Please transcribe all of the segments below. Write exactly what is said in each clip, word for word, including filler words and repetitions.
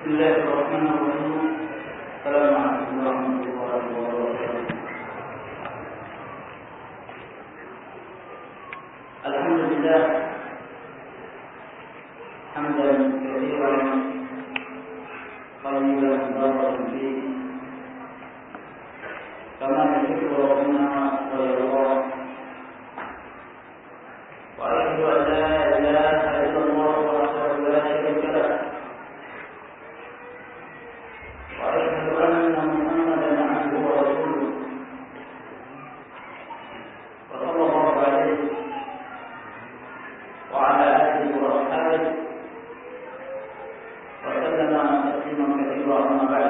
Bismillahirrahmanirrahim. Assalamualaikum warahmatullahi wabarakatuh. Alhamdulillah hamdan katsiran tayyiban mubarakan fihi kama yuhibbu rabbuna wa yarda. Wa asyhadu an la ilaha illallah wahdahu la syarika lah. Wa asyhadu anna Muhammadan abduhu wa rasuluh. Wa sallallahu alaihi wa ala alihi wa ashabihi wa sallama tasliman katsiran amma ba'd.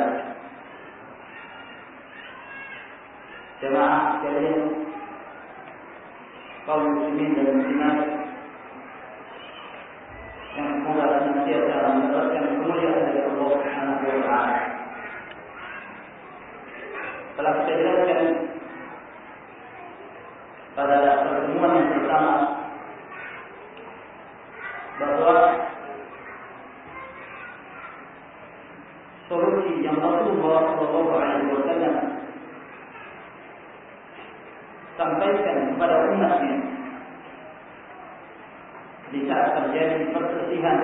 Jemaah sekalian, kaum muslimin dan muslimat yang semoga senantiasa mendapatkan kemuliaan dari Allah Subhanahu wa taala. Telah kita jelaskan pada pertemuan yang pertama bahwa solusi yang Rasulullah Shallallahu Alaihi Wasallam sampaikan kepada umatnya di saat terjadi perselisihan,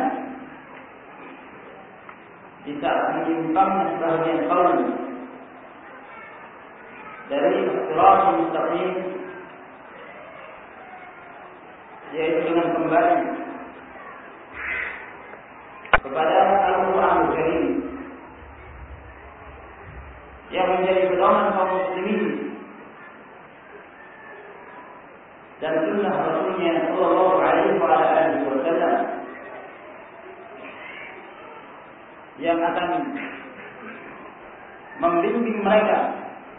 di saat menyimpangnya sebagian kaum dari Shiratal Mustaqim, yaitu dengan kembali kepada Al-Quranul Karim yang menjadi pedoman kaum muslimin dan sunnah Rasulnya Sallallahu Alaihi Wasallam yang akan membimbing mereka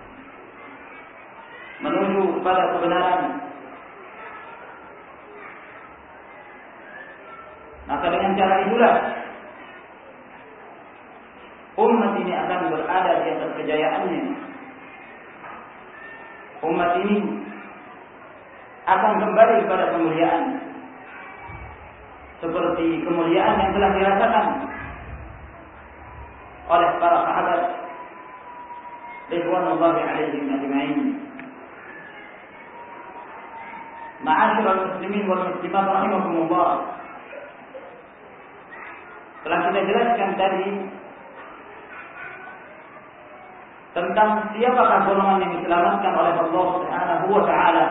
menuju kepada kebenaran. Maka dengan cara itulah umat ini akan berada di atas kejayaannya. Umat ini akan kembali kepada kemuliaan seperti kemuliaan yang telah dirasakan oleh para sahabat ridwanullahi alaihim ajma'in. Ma'asyiral muslimin wal muslimat rahimakumullah, telah kita jelaskan tadi tentang siapakah golongan yang diselamatkan oleh Allah Subhanahu wa taala,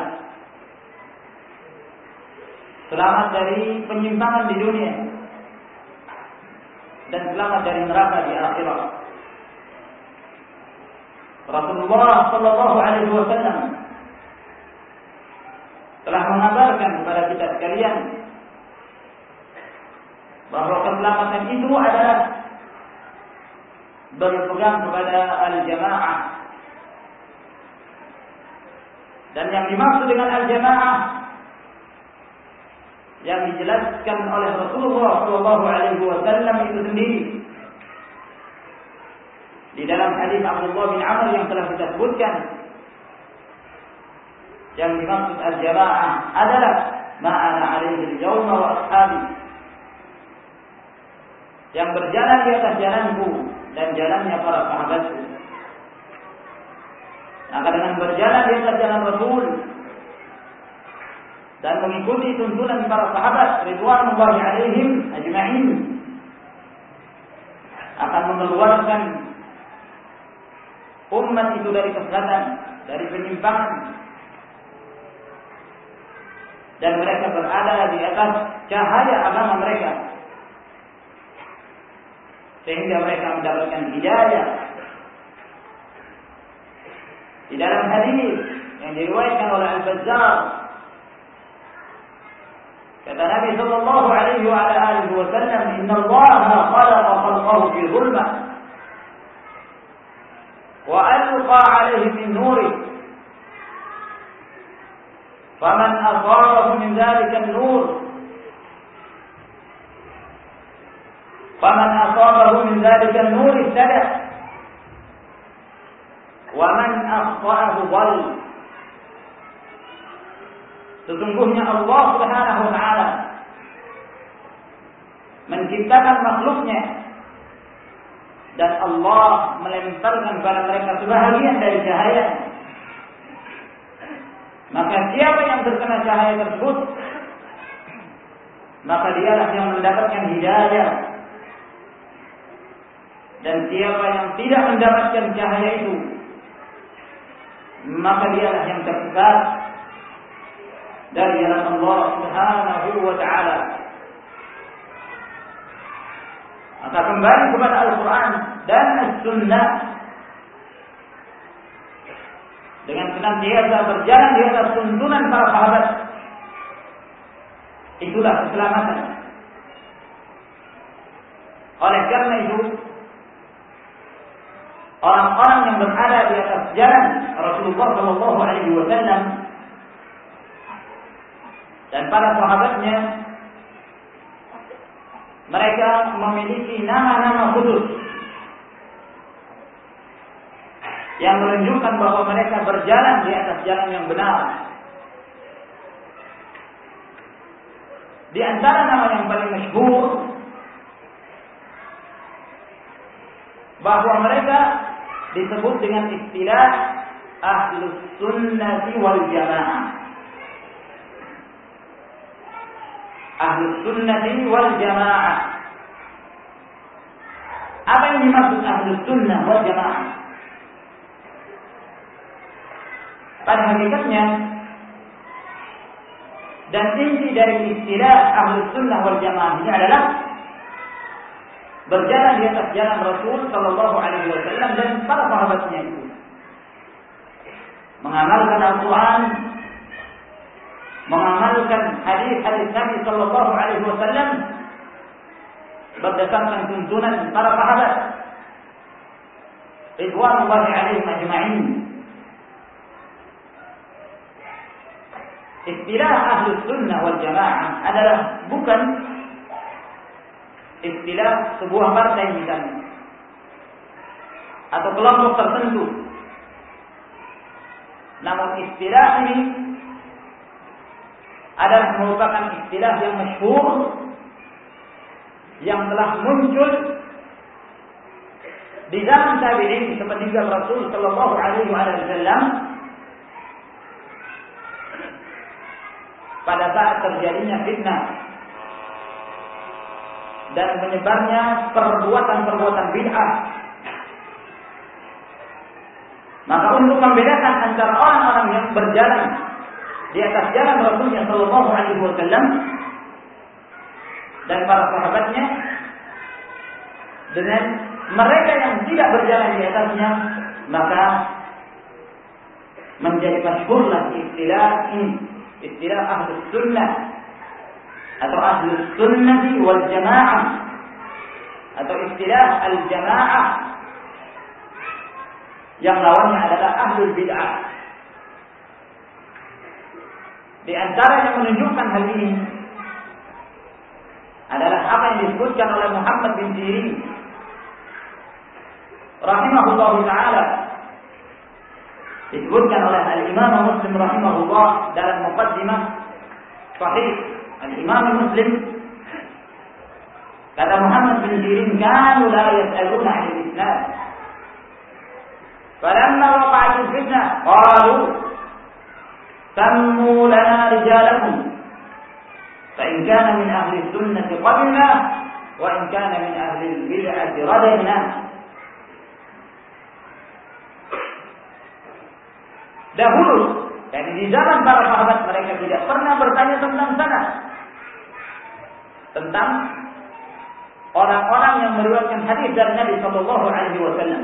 selamat dari penyimpangan di dunia dan selamat dari neraka di akhirat. Rasulullah Sallallahu Alaihi Wasallam telah mengabarkan kepada kita sekalian bahwa keselamatan itu adalah berpegang kepada al-jamaah. Dan yang dimaksud dengan al-jamaah yang dijelaskan oleh Rasulullah Shallallahu Alaihi Wasallam itu sendiri di dalam hadis Abdullah bin Amr yang telah kita sebutkan. Yang dimaksud al-jamaah adalah ma'ana alaihi al-yawma wa ashabi, yang berjalan di atas jalanku dan jalannya para sahabatku. Maka dengan berjalan di atas jalan Rasul dan mengikuti tuntunan para sahabat ridwanullahi alaihim ajma'in akan mengeluarkan umat itu dari kesesatan, dari penyimpangan, dan mereka berada di atas cahaya agama mereka sehingga mereka mendapatkan hidayah. Di dalam hadis yang diriwayatkan oleh Al-Bazzar, kata Nabi sallallahu alaihi wa ala alihi wasallam, "Inna Allaha khalaqa khalqahu fi dhulmah wa alqa 'alaihim min nurih, faman asabahu min dhalika an-nur faman asabahu min dhalika an-nur ihtada wa man akhta'ahu dhal." Sesungguhnya Allah Subhanahu wa taala menciptakan makhluknya dan Allah melemparkan kepada mereka sebahagian dari cahaya, maka siapa yang terkena cahaya tersebut, maka dialah yang mendapatkan hidayah. Dan siapa yang tidak mendapatkan cahaya itu, maka dialah yang tersesat dari jalan Allah Subhanahu wa ta'ala. Maka kembali kepada Al-Quran dan As-Sunnah dengan senantiasa berjalan di atas tuntunan para sahabat, itulah keselamatan. Oleh karena itu, orang-orang yang berada di atas jalan Rasulullah Shallallahu Alaihi Wasallam dan para sahabatnya, mereka memiliki nama-nama khusus yang menunjukkan bahwa mereka berjalan di atas jalan yang benar. Di antara nama yang paling masyhur, bahwa mereka disebut dengan istilah Ahlus Sunnati wal Jamaah. Ahlus Sunnati wal Jamaah. Apa yang dimaksud Ahlus Sunnah wal Jamaah? Pada hakikatnya, dan inti dari istilah Ahlus Sunnah wal Jamaah ini adalah berjalan di atas jalan Rasul Sallallahu Alaihi Wasallam dan para sahabatnya itu, mengamalkan Al-Quran, mengamalkan hadis-hadis Nabi Sallallahu Alaihi Wasallam berdasarkan tuntunan para sahabat ridwanullahi alaihim ajma'in. Istilah Ahlus Sunnah wal Jamaah adalah bukan istilah sebuah partai misalnya atau kelompok tertentu, namun istilah ini adalah merupakan istilah yang masyhur yang telah muncul di zaman tabi'in sepeninggal Rasul Sallallahu Alaihi Wasallam pada saat terjadinya fitnah dan menyebarnya perbuatan-perbuatan bid'ah. Maka untuk membedakan antara orang-orang yang berjalan di atas jalan Rasulnya Sallallahu Alaihi Wasallam dan para sahabatnya dengan mereka yang tidak berjalan di atasnya, maka menjadi masyhurlah istilah ini, istilah Ahlus Sunnah atau Ahlus Sunnati wal Jamaah atau istilah Al-Jamaah, yang lawannya adalah Ahlul Bid'ah. Di antara yang menunjukkan hal ini adalah apa yang disebutkan oleh Muhammad bin Sirin rahimahullah ta'ala, disebutkan oleh Al-Imam Muslim rahimahullah dalam muqaddimah Sahih Al-Imam Muslim. Kata Muhammad bin Sirin, kanu la yas'aluna 'anil Islam, falamma waqa'at al-fitnah qalu sammu lana rijalakum fa in kana min ahli sunnati qabilna wa in kana min ahli al-bid'ati radadna. Dahulu, dan di zaman para sahabat, mereka tidak pernah bertanya tentang sana, tentang orang-orang yang meriwayatkan hadis dari Nabi Sallallahu Alaihi Wasallam.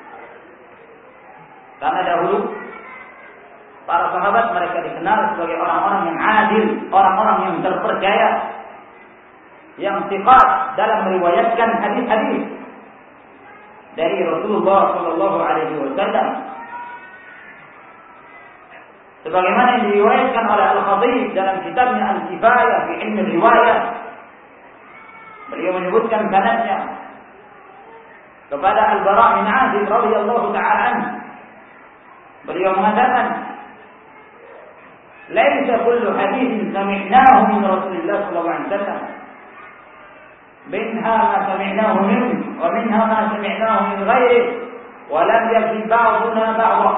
Karena dahulu para sahabat mereka dikenal sebagai orang-orang yang adil, orang-orang yang terpercaya, yang thiqat dalam meriwayatkan hadis-hadis dari Rasulullah Sallallahu Alaihi Wasallam. Sebagaimana yang diriwayatkan oleh Al-Khatib dalam kitabnya Al-Kifayah fi Ilmi Riwayah, beliau menyebutkan sanadnya kepada Al-Bara' bin Azib radhiyallahu ta'ala anhu. Beliau mengatakan, "Laisa kullu haditsin sami'nahu min Rasulillah sallallahu alaihi wasallam, minha ma sami'nahu minhu wa minha ma sami'nahu min ghairi wa lam yakzib ba'duna ba'dha.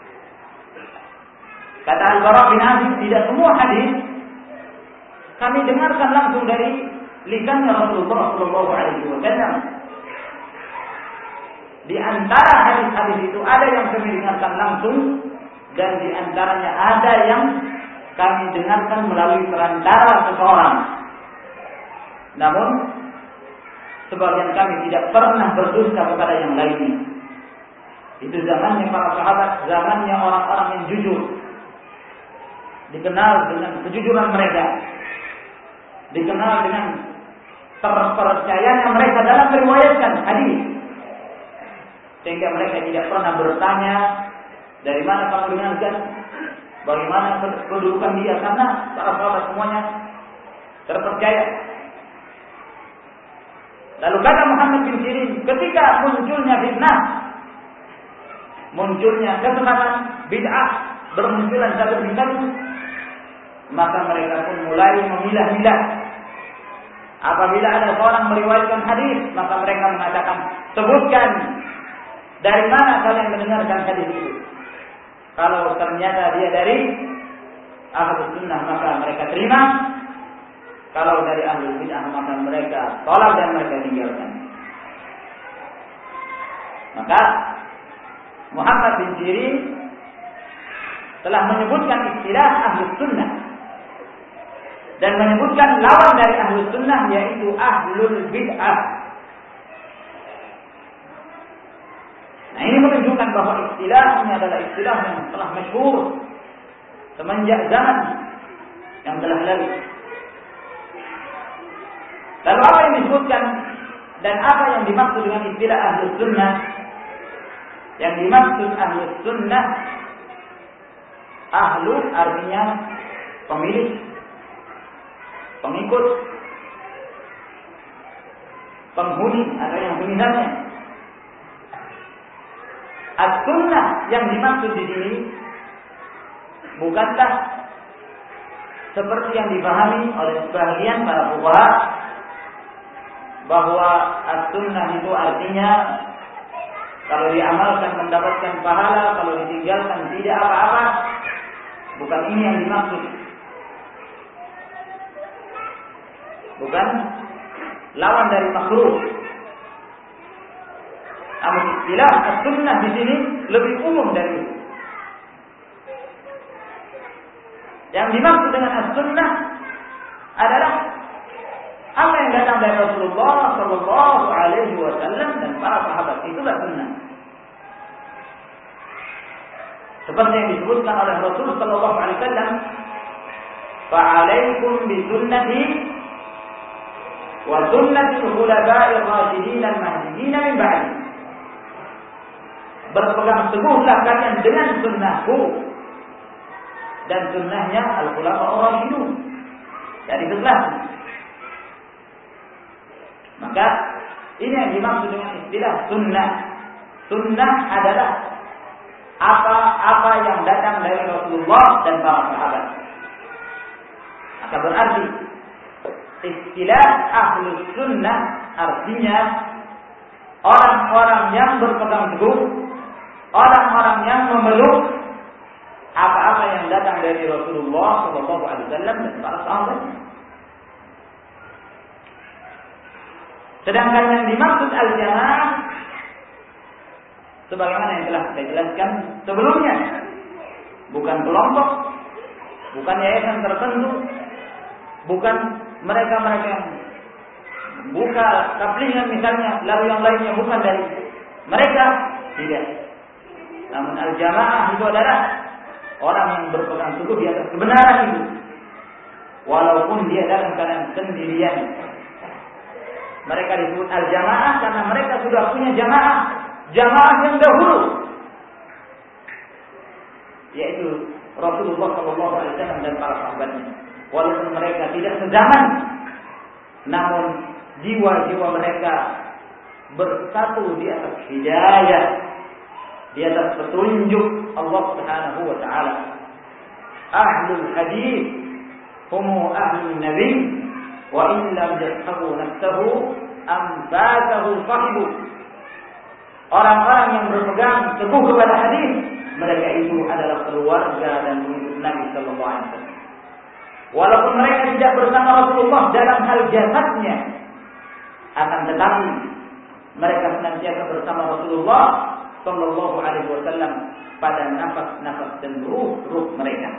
Kata Al-Bara bin Azib, tidak semua hadis kami dengarkan langsung dari lisannya Rasulullah sallallahu alaihi wasallam. Di antara hadis-hadis itu ada yang kami dengarkan langsung dan di antaranya ada yang kami dengarkan melalui perantara seseorang. Namun sebagian kami tidak pernah berdusta kepada yang lainnya. Itu zamannya para sahabat, zamannya orang-orang yang jujur, dikenal dengan kejujuran mereka, dikenal dengan terpercayanya mereka dalam meriwayatkan hadis, sehingga mereka tidak pernah bertanya dari mana kamu dengarkan, bagaimana kedudukan dia, karena para sahabat semuanya terpercaya. Lalu kata Muhammad bin Sirin, ketika munculnya fitnah, munculnya kesesatan, bid'ah, bermunculan satu demi satu, maka mereka pun mulai memilah-milah. Apabila ada seorang meriwayatkan hadis, maka mereka mengatakan, sebutkan dari mana kalian mendengarkan hadis itu. Kalau ternyata dia dari Ahlus Sunnah, maka mereka terima. Kalau dari Ahlul Bid'ah, maka mereka tolak dan mereka tinggalkan. Maka Muhammad bin Sirin telah menyebutkan istilah Ahlus Sunnah dan menyebutkan lawan dari Ahlus Sunnah, yaitu Ahlul Bid'ah. Nah, ini menunjukkan bahwa istilah ini adalah istilah yang telah masyhur semenjak zaman yang telah lalu. Lalu apa yang disebutkan dan apa yang dimaksud dengan istilah Ahlus Sunnah? Yang dimaksud Ahlus Sunnah, ahlu artinya pemilik, pengikut, penghuni atau yang semisalnya. As-Sunnah yang dimaksud di sini bukanlah seperti yang dipahami oleh sebagian para fuqaha bahwa As-Sunnah itu artinya kalau diamalkan mendapatkan pahala, kalau ditinggalkan tidak apa-apa. Bukan ini yang dimaksud. Bukan lawan dari makruh. Namun istilah As-Sunnah di sini lebih umum dari itu. Yang dimaksud dengan As-Sunnah adalah apa yang datang dari Rasulullah Sallallahu Alaihi Wasallam dan para sahabat, itulah sunnah. Seperti yang disebutkan oleh Rasul Sallallahu Alaihi Wasallam, "Fa'alaikum bisunnati wa sunnati al-khulafa'ir rasyidin al-mahdiyyin min ba'di." Berpegang teguhlah kalian dengan sunnahku dan sunnahnya al-khulafa'ur rasyidun dari setelah. Maka ini yang dimaksud dengan istilah sunnah. Sunnah adalah apa-apa yang datang dari Rasulullah dan para sahabat. Maka berarti istilah Ahlus Sunnah artinya orang-orang yang berpegang teguh, orang-orang yang memeluk apa-apa yang datang dari Rasulullah Sallallahu Alaihi Wasallam dan para sahabat. Sedangkan yang dimaksud al-jamaah sebagaimana yang telah kita jelaskan sebelumnya, bukan kelompok, bukan yayasan tertentu, bukan mereka-mereka yang buka tablighan misalnya, lalu yang lainnya bukan dari mereka, tidak. Namun al-jamaah itu adalah orang yang berpegang teguh di atas kebenaran itu, walaupun dia dalam keadaan sendirian. Mereka disebut al-jamaah karena mereka sudah punya jamaah, jamaah yang dahulu, yaitu Rasulullah Sallallahu Alaihi Wasallam dan para sahabatnya. Walaupun mereka tidak sezaman, namun jiwa-jiwa mereka bersatu di atas hidayah, di atas petunjuk Allah Subhanahu Wa Taala. Ahlul hadis, hum ahlun nabi. Wa in lam yashabu nafsuhu amsakahu sahibu. Orang-orang yang berpegang teguh kepada hadis, mereka itu adalah keluarga dan pengikut Nabi sallallahu alaihi wasallam. Walaupun mereka tidak bersama Rasulullah dalam hal jasadnya, akan tetapi mereka senantiasa bersama Rasulullah sallallahu alaihi wasallam pada nafas-nafas dan ruh-ruh mereka.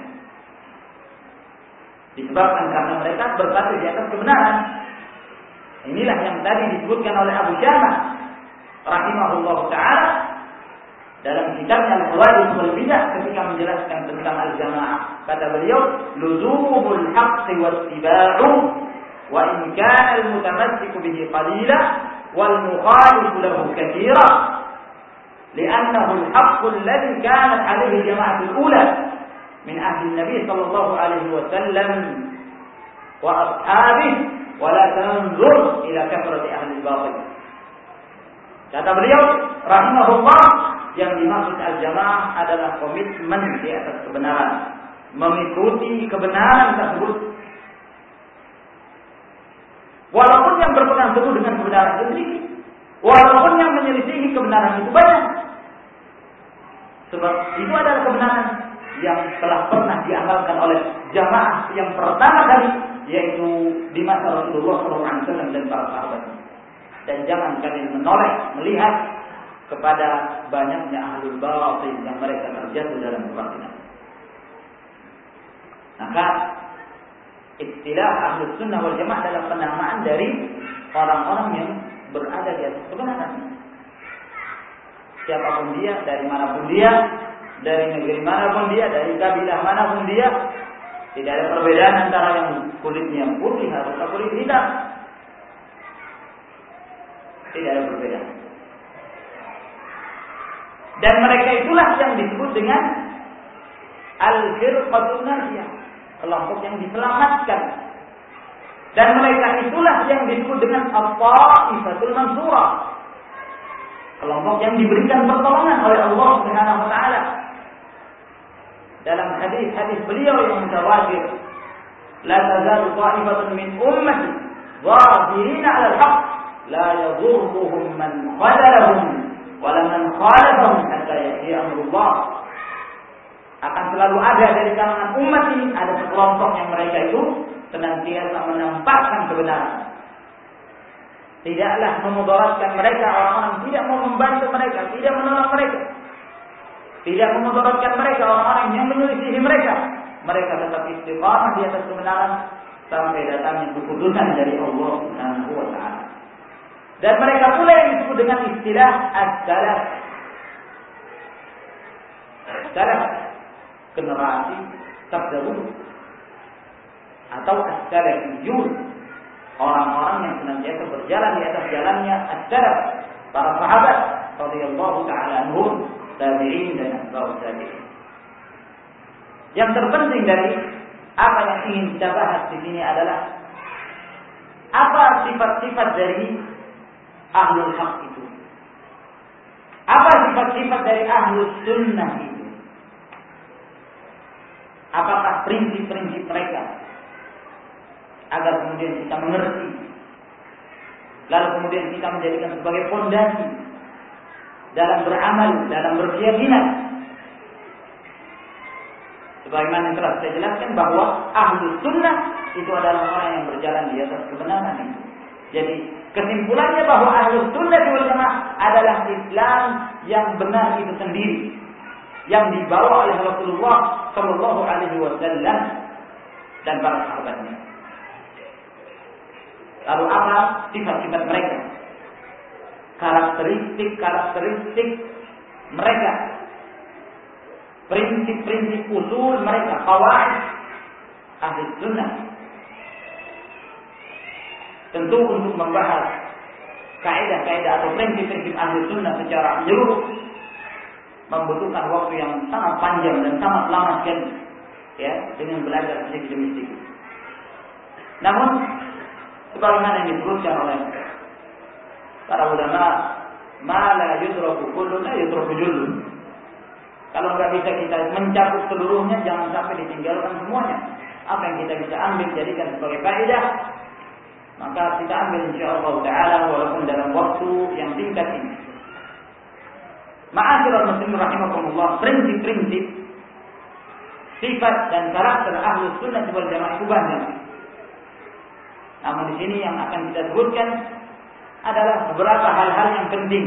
Disebabkan karena mereka bersatu di atas kebenaran. Inilah yang tadi disebutkan oleh Abu Syamah rahimahullah ta'ala dalam kitabnya Al-Qawaid wal Bidah ketika menjelaskan tentang al-jamaah. Kata beliau, luzumul haqqi wattiba'u wa in kana al-mutamassiku bihi qalila wal mukhalifu lahu katsira li'annahu al-haqqu alladhi kanat 'alayhi al-jama'atu al-ula min ahli an-nabi sallallahu alaihi wasallam wa ashabihi wa la tanzur ila kathrati ahli al-batil. Kata beliau rahimahullah, yang dimaksud al-jamaah adalah komitmen di atas kebenaran, mengikuti kebenaran tersebut. Walaupun yang berpegang teguh dengan kebenaran itu sedikit, walaupun yang menyelisihi kebenaran itu banyak. Sebab itu adalah kebenaran yang telah pernah diamalkan oleh jamaah yang pertama kali, yaitu di masa Rasulullah shallallahu alaihi wasallam dan para sahabatnya. Dan jangan kalian menoleh melihat kepada banyaknya ahlul batil yang mereka terjatuh dalam kebatilan. Maka istilah ahlus sunnah wal jamaah adalah penamaan dari orang-orang yang berada di atas kebenaran. Siapapun dia, dari manapun dia, dari negeri manapun dia, dari kabilah manapun dia, tidak ada perbedaan antara yang kulitnya putih atau kulit hitam. Tidak ada perbedaan. Dan mereka itulah yang disebut dengan al-firqatun najiyah, kelompok yang diselamatkan. Dan mereka itulah yang disebut dengan at-ta'ifatul mansurah, kelompok yang diberikan pertolongan oleh Allah Subhanahu wa taala. Dalam hadis-hadis beliau yang mutawatir, la tazalu ta'ifatun min ummati dhahirina 'ala al-haqq la yadhurruhum man khadalahum wala man khalafahum hatta ya'ti amrullah. Akan selalu ada dari kalangan umat ini ada sekelompok yang mereka itu senantiasa menampakkan kebenaran. Tidaklah memudaratkan mereka orang-orang tidak mau membantu mereka, tidak menolong mereka. Tidak memudaratkan mereka orang-orang yang menyelisihi mereka. Mereka tetap istiqamah di atas kebenaran sampai datangnya keputusan dari Allah Subhanahu wa taala. Dan mereka pula yang disebut dengan istilah as-salaf. Salaf, generasi terdahulu, atau as-salafiyun, orang-orang yang senantiasa berjalan di atas jalannya as-salaf, para sahabat radhiyallahu ta'ala anhum, tabi'in dan atba'ut tabi'in. Yang terpenting dari apa yang ingin kita bahas di sini adalah apa sifat-sifat dari ahlul haq itu. Apa sifat-sifat dari ahlus sunnah itu? Apakah prinsip-prinsip mereka? Agar kemudian kita mengerti, lalu kemudian kita menjadikan sebagai fondasi dalam beramal, dalam berkeyakinan. Sebagaimana yang telah saya jelaskan bahwa ahlus sunnah itu adalah orang yang berjalan di atas kebenaran itu. Jadi kesimpulannya bahwa ahlus sunnah wal jamaah adalah Islam yang benar itu sendiri, yang dibawa oleh Rasulullah Shallallahu Alaihi Wasallam dan para sahabatnya. Lalu apa sifat-sifat mereka? Karakteristik-karakteristik mereka, prinsip-prinsip usul mereka, qawaid ahli sunnah. Tentu untuk membahas kaidah-kaidah atau prinsip-prinsip ahli sunnah secara menyeluruh membutuhkan waktu yang sangat panjang dan sangat lama sekali, ya, dengan belajar sedikit demi sedikit. Namun sebagaimana yang disebutkan oleh para ulama, ma la yudraku kullu la yudraku jullu. Kalau nggak bisa kita mencakup seluruhnya, jangan sampai ditinggalkan semuanya. Apa yang kita bisa ambil jadikan sebagai faedah, Maka kita ambil insyaallah taala walaupun dalam waktu yang singkat ini. Ma'asyiral muslimin rahimakumullah, prinsip-prinsip sifat dan karakter Ahlus Sunnah wal Jamaah itu banyak. Namun di sini yang akan kita sebutkan adalah beberapa hal-hal yang penting.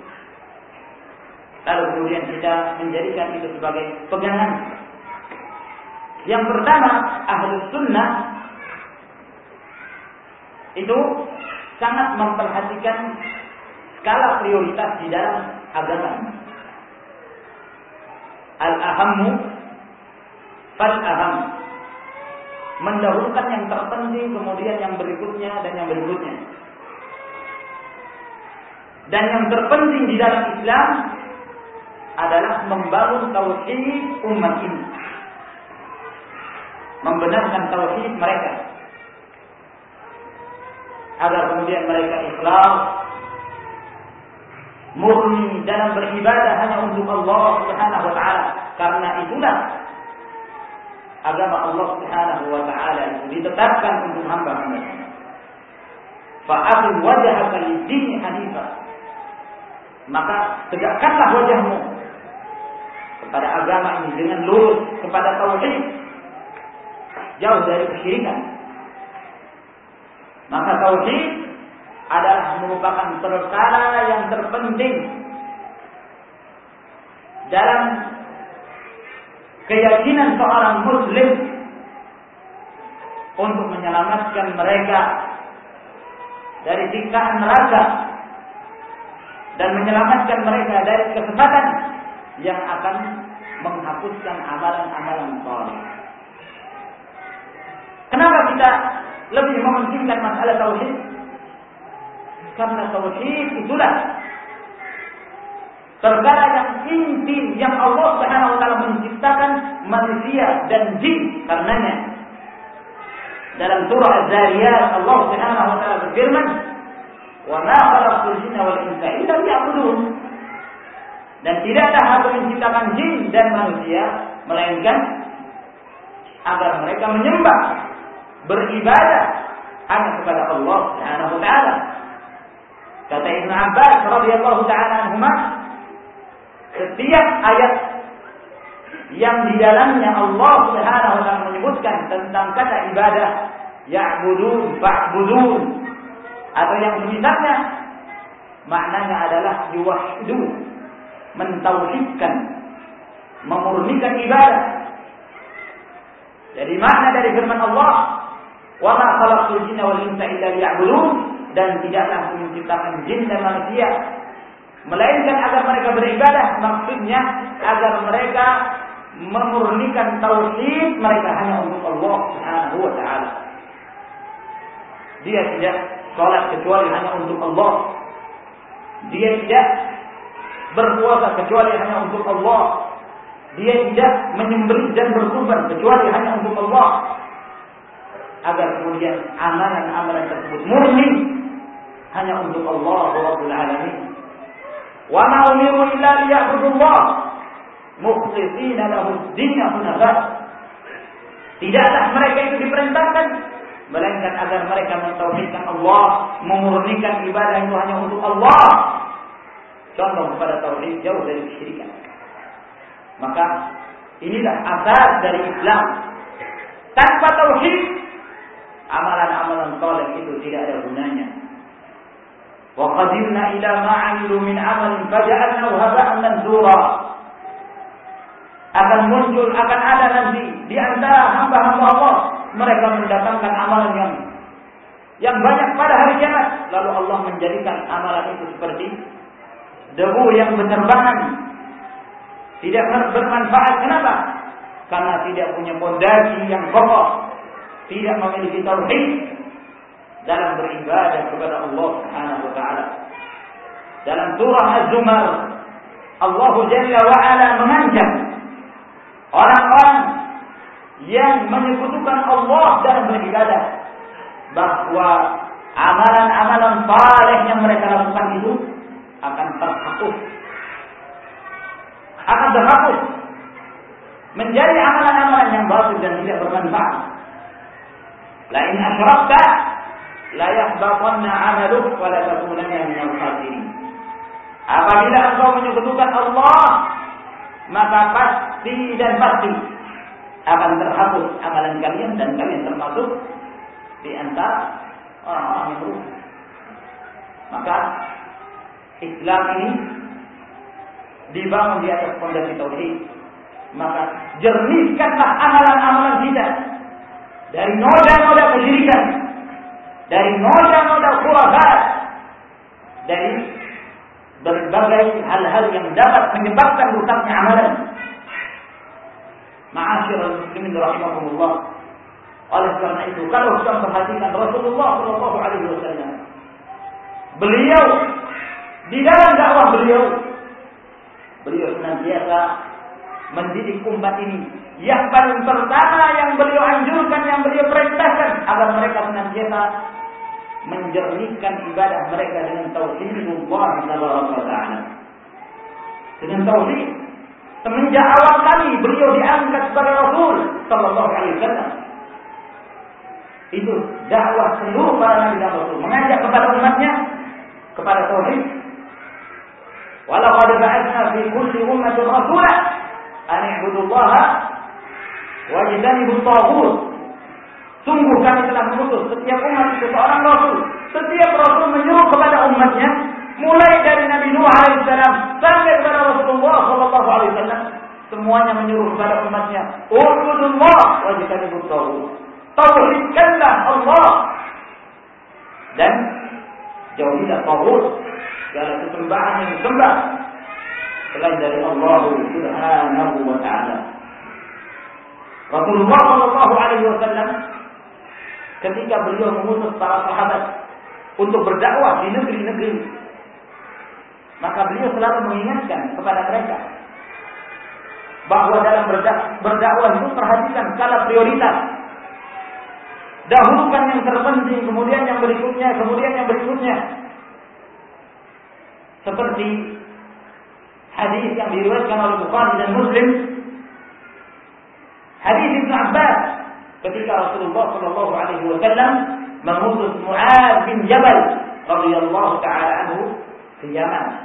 Lalu kemudian kita menjadikan itu sebagai pegangan. Yang pertama, Ahlus Sunnah itu sangat memperhatikan skala prioritas di dalam agama. Al-ahammu fal-aham. Mendahulukan yang terpenting, kemudian yang berikutnya dan yang berikutnya. Dan yang terpenting di dalam Islam adalah membangun tauhid umat ini. Membenarkan tauhid mereka. Agar kemudian mereka ikhlas, murni dalam beribadah hanya untuk Allah Subhanahu wa taala. Karena itulah agama Allah Subhanahu wa taala itu ditetapkan untuk hamba-hamba. Fa'aqim wajhaka lid-din hanifah. Maka tegakkanlah wajahmu kepada agama ini dengan lurus kepada tauhid, jauh dari kesyirikan. Maka tauhid adalah merupakan perkara yang terpenting dalam keyakinan seorang muslim untuk menyelamatkan mereka dari siksaan neraka dan menyelamatkan mereka dari kesesatan yang akan menghapuskan amalan-amalan saleh. Kenapa kita lebih mementingkan masalah tauhid? Karena tauhid itulah perkara yang inti yang Allah Subhanahu wa taala menciptakan manusia dan jin karenanya. Dalam surah Az-Zariyat Allah Subhanahu wa taala berfirman, "Wa ma khalaqtul jinna wal insa illa liya'budun." Dan tidaklah Aku menciptakan jin dan manusia melainkan agar mereka menyembah, beribadah hanya kepada Allah Subhanahu wa taala. Kata Ibnu Abbas radhiyallahu taala anhuma, setiap ayat yang di dalamnya Allah Subhanahu wa taala menyebutkan tentang kata ibadah, ya'budun, fa'budun, atau yang semisalnya, maknanya adalah yuwahhidun, mentauhidkan, memurnikan ibadah. Jadi makna dari firman Allah, "Wa ma khalaqtul jinna wal insa illa liya'budun," dan tidaklah Aku menciptakan jin dan manusia melainkan agar mereka beribadah, maksudnya agar mereka memurnikan tauhid mereka hanya untuk Allah Subhanahu wa taala. Dia tidak salat kecuali hanya untuk Allah. Dia tidak berpuasa kecuali hanya untuk Allah. Dia tidak menyembelih dan berkurban kecuali hanya untuk Allah. Agar kemudian amalan-amalan tersebut murni hanya untuk Allah Rabbul Alamin. Wa ma umiru illa liya'budullah mukhlishina lahu ad-din hunafa. Tidaklah mereka itu diperintahkan melainkan agar mereka mentauhidkan Allah, memurnikan ibadah itu hanya untuk Allah. Contoh kepada tauhid, jauh dari kesyirikan. Maka inilah asas dari Islam. Tanpa tauhid, amalan-amalan saleh itu tidak ada gunanya. Wa qadimna ila ma 'amilu min 'amalin faja'alnahu haba'an mansura. Akan muncul, akan ada nanti di antara hamba-hamba Allah mereka mendatangkan amalan yang yang banyak pada hari kiamat, lalu Allah menjadikan amalan itu seperti debu yang berterbangan, tidak bermanfaat. Kenapa? Karena tidak punya fondasi yang kokoh, tidak memiliki tauhid dalam beribadah kepada Allah Subhanahu wa taala. Dalam surah Az-Zumar, Allah Jalla wa Ala mengancam orang-orang yang menyekutukan Allah dalam beribadah bahwa amalan-amalan saleh yang mereka lakukan itu akan terhapus, akan terhapus menjadi amalan-amalan yang batil dan tidak bermanfaat. La in asyrakta la yahbatanna 'amaluhu wa la takunanna minal khasirin. Apabila engkau menyekutukan Allah, maka pasti dan pasti akan terhapus amalan kalian dan kalian termasuk di antara orang-orang yang rugi. Maka Islam ini dibangun di atas fondasi tauhid. Maka jernihkanlah amalan-amalan kita dari noda-noda kesyirikan, dari noda-noda khurafat, dari berbagai hal-hal yang dapat menyebabkan rusaknya amalan. Ma'asyiral muslimin rahimakumullah. Oleh karena itu, kalau kita perhatikan Rasulullah Shallallahu Alaihi Wasallam, beliau di dalam dakwah beliau, beliau senantiasa mendidik umat ini. Yang paling pertama yang beliau anjurkan, yang beliau perintahkan, agar mereka senantiasa menjernihkan ibadah mereka dengan tauhidullah Taala. Dengan tauhid. Semenjak awal kali beliau diangkat sebagai Rasul Sallallahu Alaihi Wasallam. Itu dakwah seluruh para nabi dan rasul, mengajak kepada umatnya kepada tauhid. Walaqad ba'atsna fi kulli ummatin rasulan an i'budullaha wajtanibut taghut. Sungguh kami telah mengutus setiap umat itu seorang rasul. Setiap rasul menyuruh kepada umatnya, mulai dari Nabi Nuh alaihissalam sampai kepada Rasulullah sallallahu alaihi wasallam, semuanya menyuruh kepada umatnya, "Ubudullah wajtanibut taghut." Tauhidkanlah Allah dan jauhilah taghut, segala kesembahan yang disembah selain dari Allah Subhanahu wa taala. Rasulullah sallallahu alaihi wasallam ketika beliau mengutus para sahabat untuk berdakwah di negeri-negeri, maka beliau selalu mengingatkan kepada mereka bahwa dalam berdakwah itu perhatikan skala prioritas. Dahulukan yang terpenting, kemudian yang berikutnya, kemudian yang berikutnya. Seperti hadis yang diriwayatkan oleh Bukhari dan Muslim, hadis Ibnu Abbas ketika Rasulullah Shallallahu Alaihi Wasallam mengutus Mu'adz bin Jabal radhiyallahu taala anhu ke Yaman.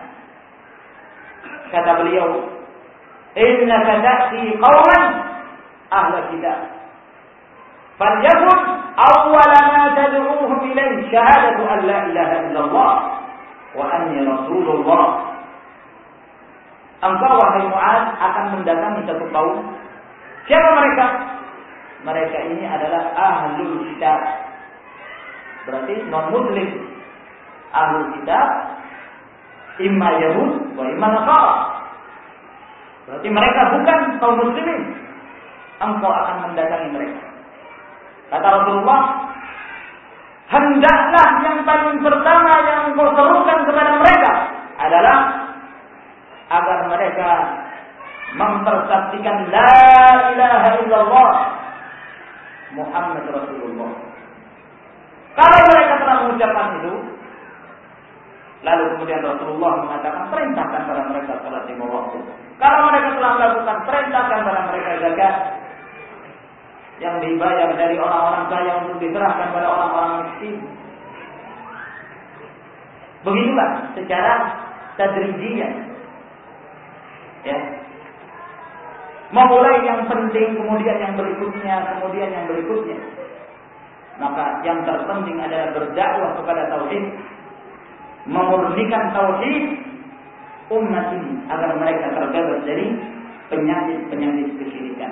Kata beliau, "Innaka ta'ti qauman ahla kitab. Falyakun awwala ma tad'uuhum ilayhi syahadatu an la ilaha illallah wa anni rasulullah." Engkau wahai Mu'adz akan mendatangi satu kaum. Siapa mereka? Mereka ini adalah ahlul kitab. Berarti non muslim. Ahlul kitab imma Yahud wa imma Nasara. Berarti mereka bukan kaum muslimin. Engkau akan mendatangi mereka. Kata Rasulullah, hendaklah yang paling pertama yang engkau serukan kepada mereka adalah agar mereka mempersaksikan la ilaha illallah Muhammad Rasulullah. Kalau mereka telah mengucapkan itu, lalu kemudian Rasulullah mengatakan, perintahkan pada mereka salat lima waktu. Kalau mereka telah melakukan, perintahkan pada mereka zakat yang dibayar dari orang-orang kaya untuk diserahkan pada orang-orang miskin. Begitulah secara tadrijiyah. Ya. Memulai yang penting, kemudian yang berikutnya, kemudian yang berikutnya. Maka yang terpenting adalah berdakwah kepada tauhid, memurnikan tauhid umat ini agar mereka terbebas dari penyakit-penyakit kesyirikan.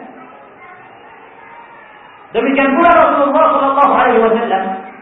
Demikian pula Rasulullah Shallallahu Alaihi Wasallam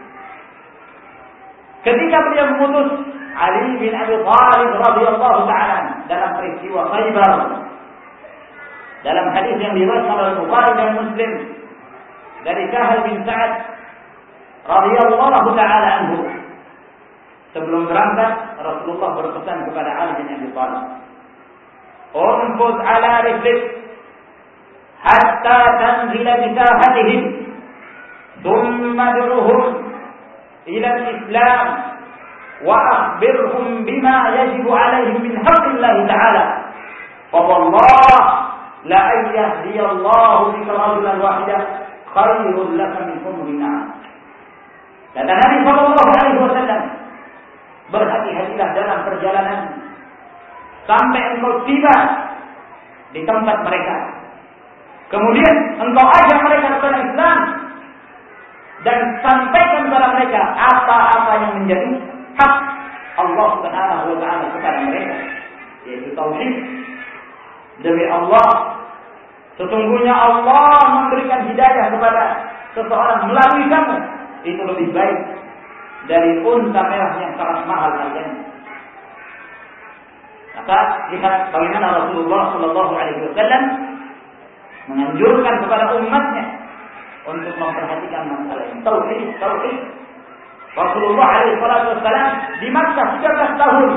ketika beliau mengutus Ali bin Abi Thalib radhiyallahu taala dalam peristiwa Khaybar, dalam hadis yang diriwayatkan oleh Bukhari dan Muslim dari Sahal bin Sa'ad radhiyallahu taala anhu, sebelum berangkat Rasulullah berpesan kepada Ali bin Abi Thalib, "Unfuz ala rijlik hatta tanzila bi sahatihim, thumma du'uhum ila al-Islam wa akhbirhum bima yajibu alaihim min haqqillahi ta'ala. Fa wallah la an yahdiyallahu bika rajulan wahidan khairul laka min humrin na'am." Kata Nabi Shallallahu Alaihi Wasallam, berhati-hatilah dalam perjalanan sampai engkau tiba di tempat mereka. Kemudian engkau ajak mereka kepada Islam dan sampaikan kepada mereka apa-apa yang menjadi hak Allah Subhanahu wa taala kepada mereka, yaitu tauhid. Demi Allah, sesungguhnya Allah memberikan hidayah kepada seseorang melalui kamu, itu lebih baik dari unta merah yang sangat mahal harganya. Maka lihat bagaimana Rasulullah Shallallahu Alaihi Wasallam menganjurkan kepada umatnya untuk memperhatikan masalah ini. Tauhid, tauhid. Rasulullah Alaihi Wasallam di Makkah tiga belas tahun.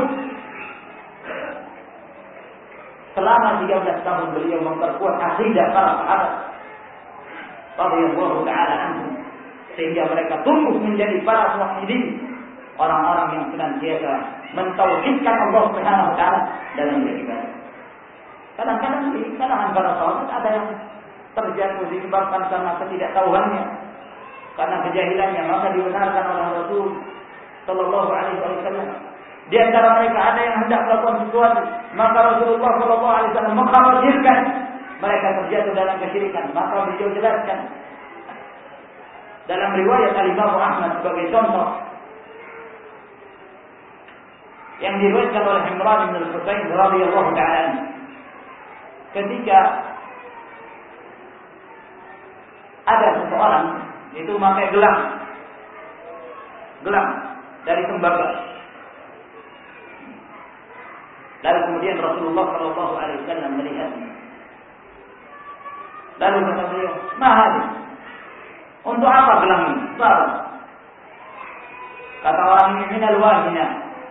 Selama tiga belas tahun beliau memperkuat akidah para sahabat radhiyallahu taala anhum, sehingga mereka tumbuh menjadi para muwahhidin, orang-orang yang senantiasa mentauhidkan Allah Subhanahu wa taala dalam beribadah. Kadang-kadang di kalangan para sahabat ada yang terjatuh disebabkan karena ketidaktahuannya, karena kejahilannya, maka dibenarkan oleh Rasul Sallallahu Alaihi Wasallam. Di antara mereka ada yang hendak melakukan sesuatu, maka Rasulullah Sallallahu Alaihi Wasallam mengkhawatirkan mereka terjatuh dalam kesyirikan, maka beliau jelaskan dalam riwayat Al-Imam Ahmad sebagai contoh yang diriwayatkan oleh Imran bin Al-Husain radhiyallahu ta'ala, ketika ada seseorang itu memakai gelang, gelang dari tembaga. Lalu kemudian Rasulullah Shallallahu Alaihi Wasallam melihatnya. Lalu kata beliau, "Mahal. Untuk apa gelang ini?" Sabar. Kata orang ini, "Minal wahina."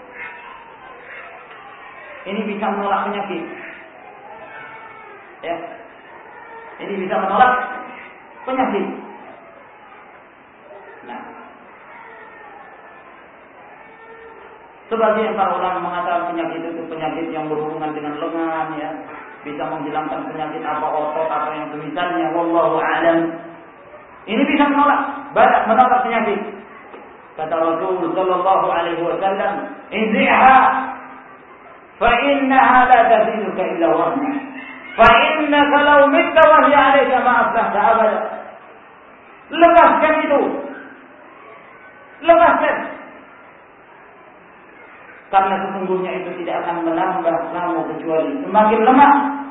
Ini bisa menolak penyakit. Ya. Ini bisa menolak penyakit. Nah, sebagian para ulama mengatakan penyakit itu penyakit yang berhubungan dengan lengan, ya, bisa menghilangkan penyakit apa otot atau yang semisalnya. Wallahu a'lam. Ini bisa menolak, banyak menolak penyakit. Kata Rasul Sallallahu Alaihi Wasallam, "Inzi'ha, fa innaha la taziduka illa wahna, fa innaka law mitta wa hiya 'alayka ma aslahta abada." Lepaskan itu, lepaskan. Karena sesungguhnya itu tidak akan menambah kamu kecuali semakin lemah.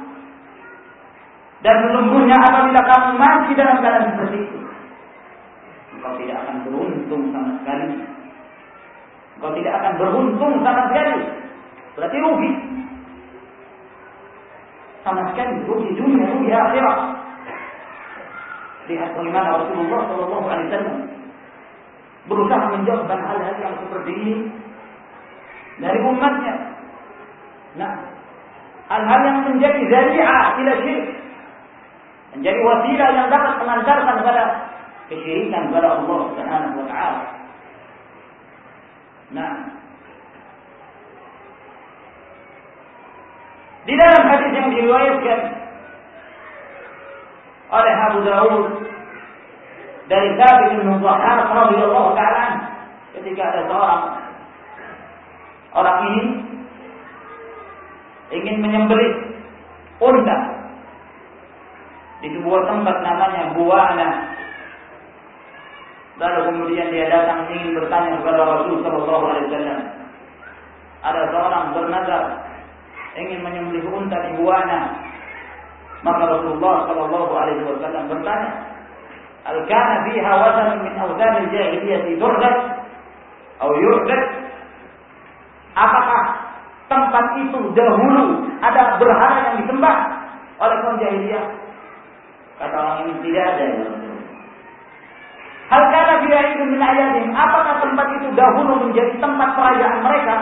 Dan sesungguhnya apabila kamu mati dalam keadaan seperti itu, engkau tidak akan beruntung sama sekali. Engkau tidak akan beruntung sama sekali. Berarti rugi. Sama sekali rugi dunia, rugi akhirat. Lihat bagaimana Rasulullah Shallallahu Alaihi Wasallam berusaha menjauhkan hal-hal yang seperti ini dari umatnya. Nah, hal-hal yang menjadi zari'ah ila syirik, menjadi wasilah yang dapat mengantarkan kepada kesyirikan kepada Allah Subhanahu wa taala. Nah, di dalam hadis yang diriwayatkan oleh Abu Dawud dari Thabit bin Dhahhak radhiyallahu ta'ala, ketika ada seorang orang ini ingin menyembelih unta di sebuah tempat namanya Buwana. Lalu kemudian dia datang ingin bertanya kepada Rasul Sallallahu Alaihi Wasallam. Ada seorang bernazar ingin menyembelih unta di Buwana. Maka Rasulullah Sallallahu Alaihi Wasallam bertanya, "Al kana fiha wasan min awsan al-jahiliyah turdat atau yurdat?" Apakah tempat itu dahulu ada berhala yang disembah oleh kaum jahiliyah? Kata orang ini, tidak ada. Hal kana fiha idun min ayadihim, apakah tempat itu dahulu menjadi tempat perayaan mereka?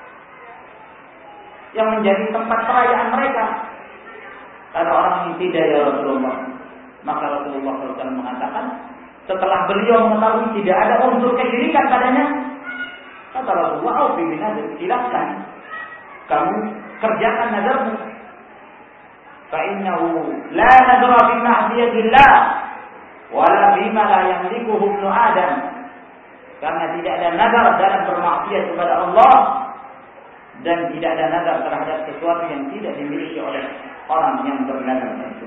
Yang menjadi tempat perayaan mereka? Kata orang ini, tidak ya Rasulullah. Maka Rasulullah shallallahu alaihi wasallam mengatakan, setelah beliau mengetahui tidak ada unsur kesyirikan padanya, kata Rasulullah, "Aufi bin nazar, silakan kamu kerjakan nazarmu. Fa innahu la nazara fi ma'siyatillah wa la bima la yamlikuhu ibnu Adam." Karena tidak ada nazar dalam bermaksiat kepada Allah dan tidak ada nazar terhadap sesuatu yang tidak dimiliki oleh orang yang bernazar itu.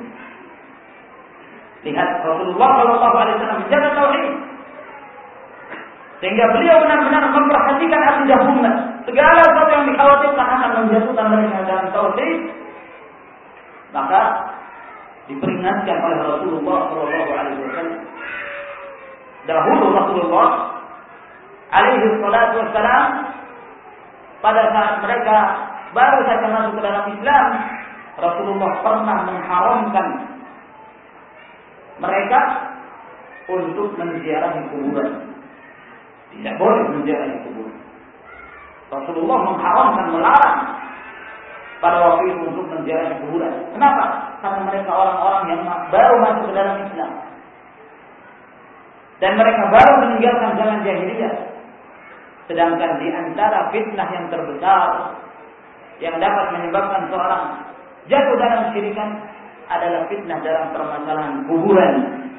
Lihat Rasulullah Shallallahu Alaihi Wasallam menjaga tauhid, sehingga beliau benar-benar memperhatikan akidah umat. Segala sesuatu yang dikhawatirkan akan menjatuhkan mereka dalam tauhid, maka diperingatkan oleh Rasulullah Shallallahu Alaihi Wasallam. Dahulu Rasulullah Alaihi Wasallam pada saat mereka baru saja masuk ke dalam Islam, Rasulullah pernah mengharamkan mereka untuk menziarahi kuburan. Tidak boleh menziarahi kuburan. Rasulullah mengharamkan, melarang pada waktu itu untuk menziarahi kuburan. Kenapa? Karena mereka orang-orang yang baru masuk ke dalam Islam dan mereka baru meninggalkan zaman jahiliyah. Sedangkan di antara fitnah yang terbesar yang dapat menyebabkan seorang jatuh dalam kesyirikan adalah fitnah dalam permasalahan kuburan.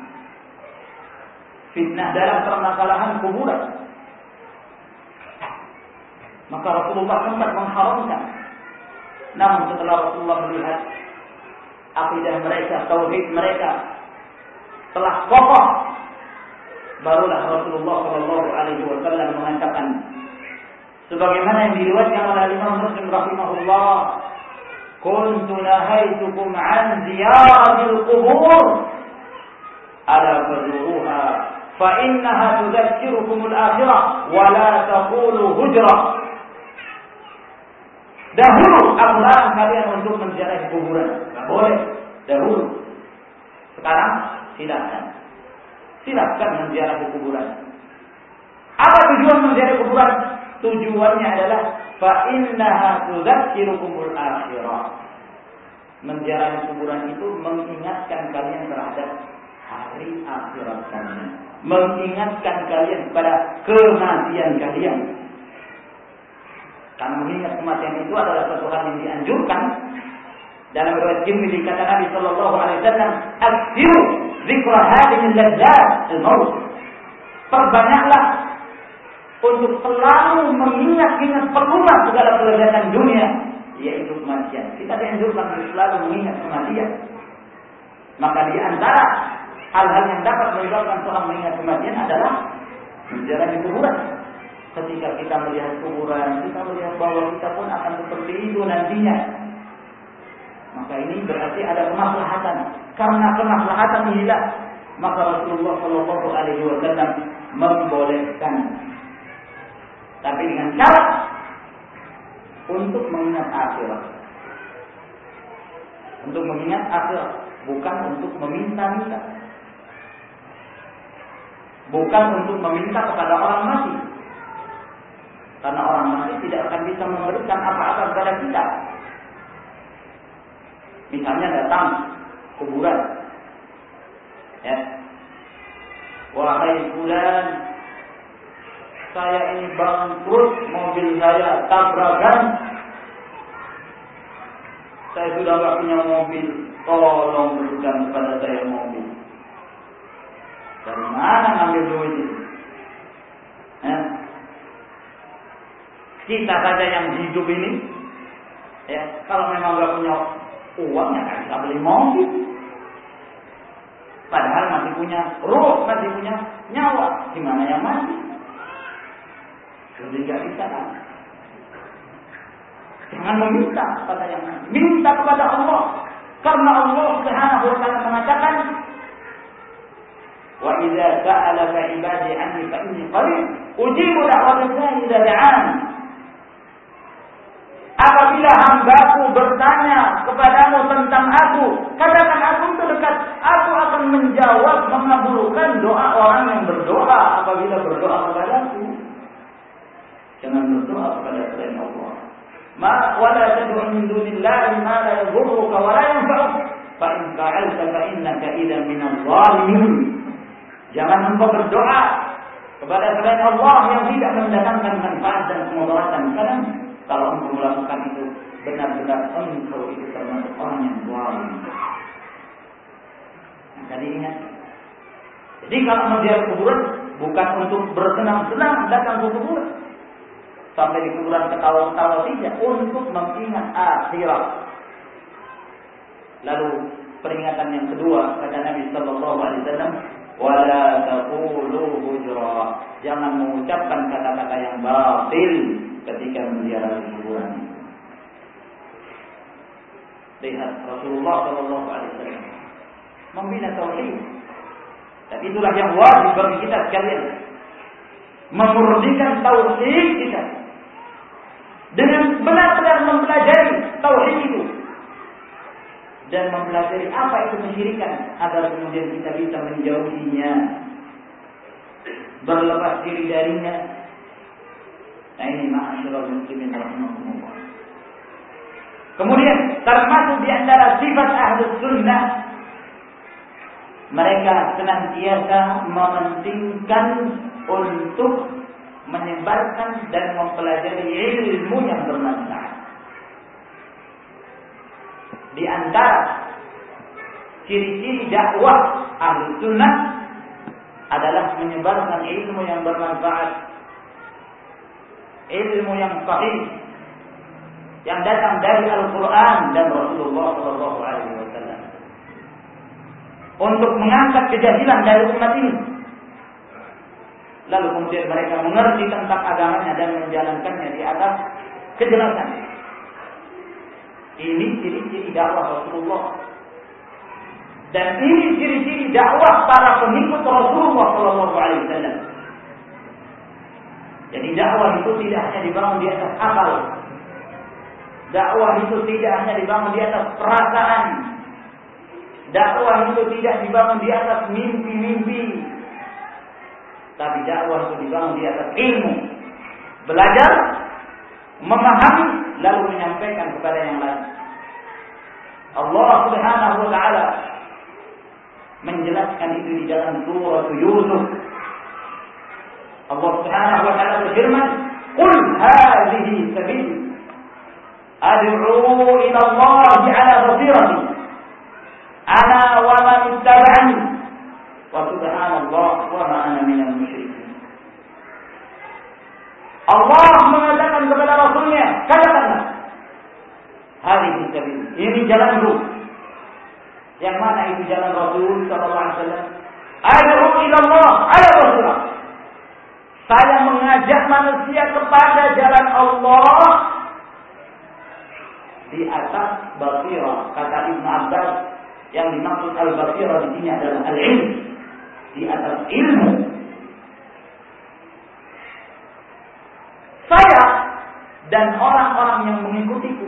Fitnah dalam permasalahan kuburan. Maka Rasulullah sempat mengharamkan. Namun setelah Rasulullah melihat akidah mereka, tauhid mereka telah kokoh, barulah Rasulullah Shallallahu Alaihi Wasallam mengatakan, sebagaimana yang diriwayatkan oleh Imam Muslim rahimahullah, kuntu nahaitukum an ziyaratil qubur ala fazuruha fa innaha tudzakirukum al-akhirah wa la taqulu hujra. Dahulu aku larang kalian untuk menziarahi kuburan. Tidak boleh. Dahulu. Sekarang silakan. Silakan menziarahi kuburan. Apa tujuan menziarahi kuburan? Tujuannya adalah fa innaha tudzakirukumul akhirah. Menziarahi kuburan itu mengingatkan kalian terhadap hari akhirat kalian, mengingatkan kalian pada kematian kalian. Karena mengingat kematian itu adalah suatu hal yang dianjurkan. Dalam riwayat Tirmidzi kata Nabi sallallahu alaihi wasallam, "Aktsiru dzikra hadhihi al-ladzat al-maut." Perbanyaklah untuk selalu mengingat-ingat perluas segala kelezatan dunia, yaitu kematian. Kita dianjurkan untuk selalu mengingat kematian. Maka di antara hal-hal yang dapat menyebabkan seorang mengingat kematian adalah menziarahi kuburan. Ketika kita melihat kuburan, kita melihat bahwa kita pun akan seperti itu nantinya. Maka ini berarti ada kemaslahatan. Karena kemaslahatan inilah maka Rasulullah Shallallahu Alaihi Wasallam membolehkan. Tapi dengan cara untuk mengingat akhirat, untuk mengingat akhirat, bukan untuk meminta-minta, bukan untuk meminta kepada orang mati. Karena orang mati tidak akan bisa memberikan apa-apa kepada kita. Misalnya datang kuburan, ya, wahai fulan, saya ini bangkrut, mobil saya tabrakan, saya sudah nggak punya mobil, tolong berikan kepada saya mobil. Dari mana ngambil duit itu? Ya. Kita saja yang hidup ini, ya, kalau memang nggak punya uang ya nggak bisa beli mobil. Padahal masih punya ruh, masih punya nyawa. Gimana yang mati? Jadi nggak bisa kan? Jangan meminta kepada yang mati, minta kepada Allah. Karena Allah Subhanahu wa taala mengatakan, wa idza sa'alaka ibadi anni fa inni qarib ujibu da'watad da'i idza da'an. Apabila hambaku bertanya kepadamu tentang aku, katakan aku itu dekat. Aku akan menjawab, mengabulkan doa orang yang berdoa apabila berdoa kepadaku. Jangan berdoa kepada selain Allah. Ma wala tad'u min dunillahi ma la yadhurruka wa la yanfa'uk. Fa in fa'alta fa innaka idzan minadh dhalimin. Jangan engkau berdoa kepada selain Allah yang tidak mendatangkan manfaat dan kemudaratan. Karena kalau engkau melakukan itu, benar-benar engkau itu termasuk orang yang zalim. Nah, tadi ingat. Jadi kalau menziarahi kuburan bukan untuk bersenang-senang datang ke kuburan. Sampai di kuburan ketawa-ketawa tidak, untuk mengingat akhirat. Lalu peringatan yang kedua kata Nabi sallallahu alaihi wasallam, wala taqulu hujra. Jangan mengucapkan kata-kata yang batil ketika menziarahi kuburan. Lihat Rasulullah sallallahu alaihi wasallam membina tauhid. Dan itulah yang wajib bagi kita sekalian, memurnikan tauhid kita dengan benar-benar mempelajari tauhid itu dan mempelajari apa itu kesyirikan agar kemudian kita bisa menjauhinya, berlepas diri darinya. Nah ini ma'asyiral muslimin rahimakumullah. Kemudian termasuk di antara sifat ahlus sunnah, mereka senantiasa mementingkan untuk menyebarkan dan mempelajari ilmu yang bermanfaat. Di antara ciri-ciri dakwah ahli sunnah adalah menyebarkan ilmu yang bermanfaat, ilmu yang sahih yang datang dari Al-Quran dan Rasulullah Sallallahu Alaihi Wasallam, untuk mengangkat kejahilan dari umat ini. Lalu kemudian mereka mengerti tentang agamanya dan menjalankannya di atas kejelasan. Ini ciri-ciri dakwah Rasulullah. Dan ini ciri-ciri dakwah para pengikut Rasulullah Sallallahu Alaihi Wasallam. Jadi dakwah itu tidak hanya dibangun di atas akal. Dakwah itu tidak hanya dibangun di atas perasaan. Dakwah itu tidak dibangun di atas mimpi-mimpi. Tapi dakwah itu dibangun di atas ilmu. Belajar, memahami, lalu menyampaikan kepada yang lain. Allah Subhanahu wa taala menjelaskan itu di dalam surah Yusuf. Allah Subhanahu wa taala berfirman, "Qul hadhihi sabili ad'u ila Allah 'ala basirati ana wa man ittaba'ani wa subhanallah wa ma ana minal musyrikin." Allah mengatakan kepada Rasulnya, katakanlah, hadhihi sabili, ini jalanku. Yang mana itu jalan Rasul sallallahu alaihi wasallam? Ad'u ila Allah 'ala basirah. Saya mengajak manusia kepada jalan Allah di atas basirah. Kata Ibnu Abbas, yang dimaksud al-basirah di sini adalah al-ilm, di atas ilmu. Saya dan orang-orang yang mengikutiku,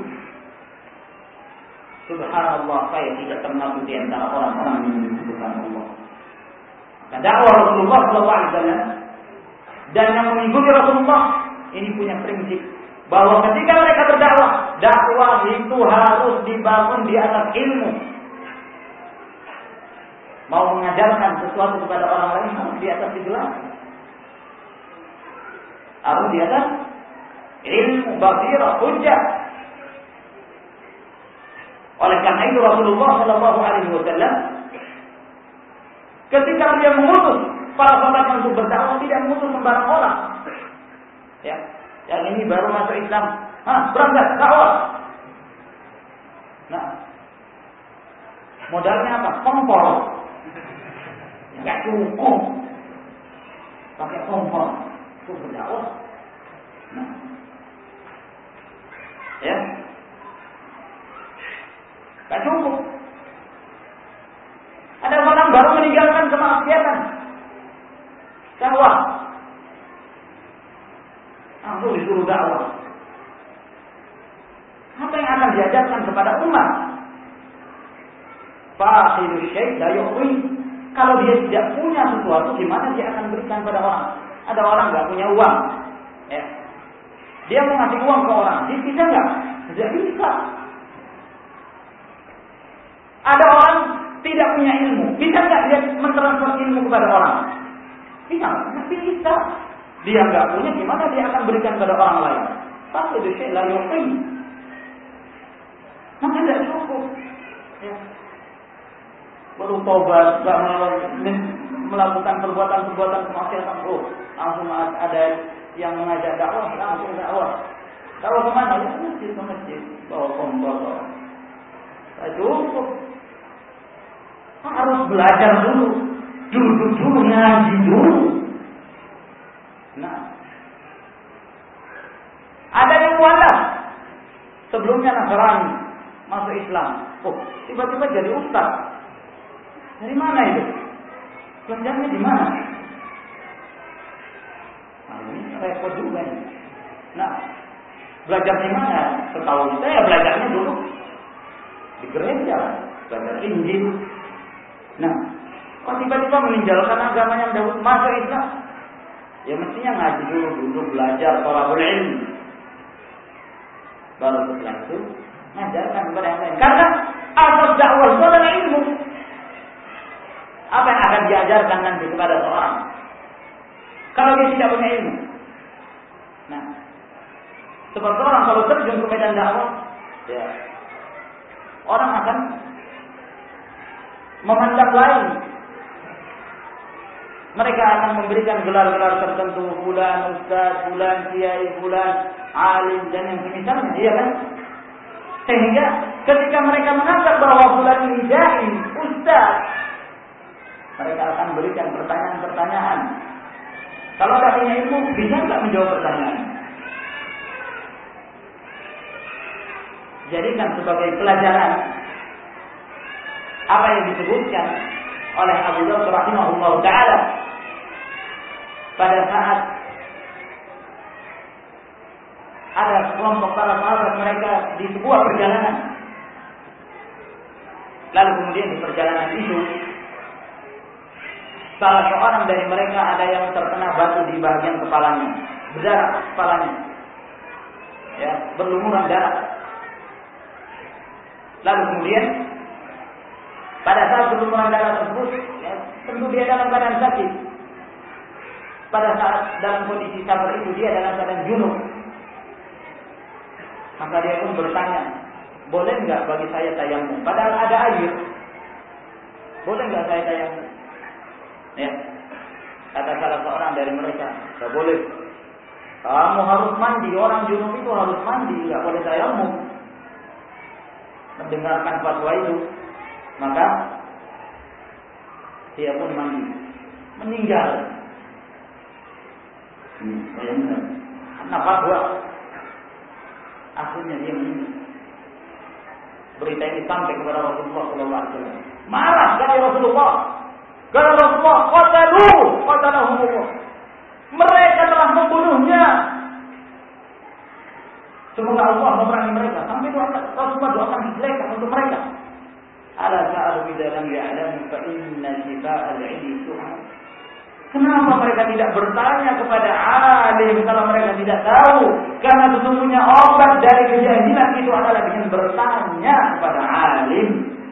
subhanallah, saya tidak termasuk di antara orang-orang yang menyebutkan Allah. Maka dakwah Rasulullah sallallahu alaihi wasallam dan yang mengikuti Rasulullah ini punya prinsip bahwa ketika mereka berdakwah, dakwah itu harus dibangun di atas ilmu. Mau mengajarkan sesuatu kepada orang lain harus di atas kejelasan, harus di atas ilmu, basirah, hujjah. Oleh karena itu Rasulullah Sallallahu Alaihi Wasallam ketika dia mengutus para sahabat untuk berdakwah, tidak mengutus sembarang orang. Ya, yang ini baru masuk Islam, ah berangkat dakwah. Nah, modalnya apa? Kompor. Enggak cukup. Pakai kompor untuk berdakwah. Nah, ya. Tak cukup. Ada orang baru meninggalkan kemaksiatan, dakwah, langsung disuruh dakwah. Apa yang akan diajarkan kepada umat? Faqidu syai' la yu'ti. Kalau dia tidak punya sesuatu, gimana dia akan berikan pada orang? Ada orang nggak punya uang, ya. Dia mau ngasih uang ke orang, dia bisa nggak? Tidak bisa. Ada orang tidak punya ilmu, bisa nggak dia mentransfer ilmu kepada orang? Bisa nggak? Bisa. Dia nggak punya, gimana dia akan berikan kepada orang lain? Tapi itu syai' la yu'ti. Maka tidak cukup. Ya. Baru tobat, melakukan perbuatan-perbuatan kemaksiatan, oh, langsung ada yang mengajak dakwah, langsung dakwah. Dakwah kemana? Ya masjid ke masjid, bawa kompor. Tak cukup. Harus belajar dulu, duduk dulu, ngaji dulu. Nah, ada yang mualaf, sebelumnya Nasrani, masuk Islam. Oh, tiba-tiba jadi ustaz. Dari mana itu? Belajarnya di mana? Nah, ini repot juga ini. Nah, belajar di mana? Setahu saya belajarnya dulu di gereja, belajar Injil. Nah, kok tiba-tiba meninggalkan agama yang dahulu masuk Islam? Ya mestinya ngaji dulu, dulu belajar thalabul ilmi. Baru setelah itu mengajarkan kepada yang lain. Karena asas dakwah itu adalah ilmu. Apa yang akan diajarkan nanti kepada seorang kalau dia tidak punya ilmu? Nah, seperti orang kalau terjun ke medan dakwah, ya, orang akan memandang lain. Mereka akan memberikan gelar-gelar tertentu, fulan ustaz, fulan kiai, fulan alim dan yang semisalnya, iya kan? Sehingga ketika mereka menganggap bahwa fulan ini dai, ustaz, mereka akan berikan pertanyaan-pertanyaan. Kalau tidak punya ilmu, bisa nggak menjawab pertanyaan? Jadikan sebagai pelajaran apa yang disebutkan oleh Abu Dawud rahimahullah taala pada saat ada kelompok para sahabat mereka di sebuah perjalanan. Lalu kemudian di perjalanan itu salah seorang dari mereka ada yang terkena batu di bagian kepalanya, berdarah kepalanya, ya, berlumuran darah. Lalu kemudian pada saat berlumuran darah tersebut, ya, tentu dia dalam keadaan sakit. Pada saat dalam kondisi sabar itu dia dalam keadaan junub. Maka dia pun bertanya, boleh nggak bagi saya tayamum? Padahal ada air, boleh nggak saya tayamum? Ya, kata salah seorang dari mereka, tak boleh. Kamu harus mandi, orang junub itu harus mandi, nggak boleh tayamum. Mendengarkan fatwa itu, maka dia pun mandi, meninggal. Hmm, bayangkan, karena fatwa, akhirnya dia meninggal. Berita ini sampai kepada Rasulullah Sallallahu Alaihi Wasallam. Marah dari Rasulullah. Kata Rasulullah, qatalu, qatalahumullah. Mereka telah membunuhnya. Semoga Allah memerangi mereka. Sampai doakan, Rasulullah doakan kejelekan untuk mereka. Ala sa'alu idza lam ya'lamu fa inna shifa'al 'ilmi su'al. Kenapa mereka tidak bertanya kepada alim kalau mereka tidak tahu? Karena sesungguhnya obat dari kejahilan itu adalah dengan bertanya kepada alim.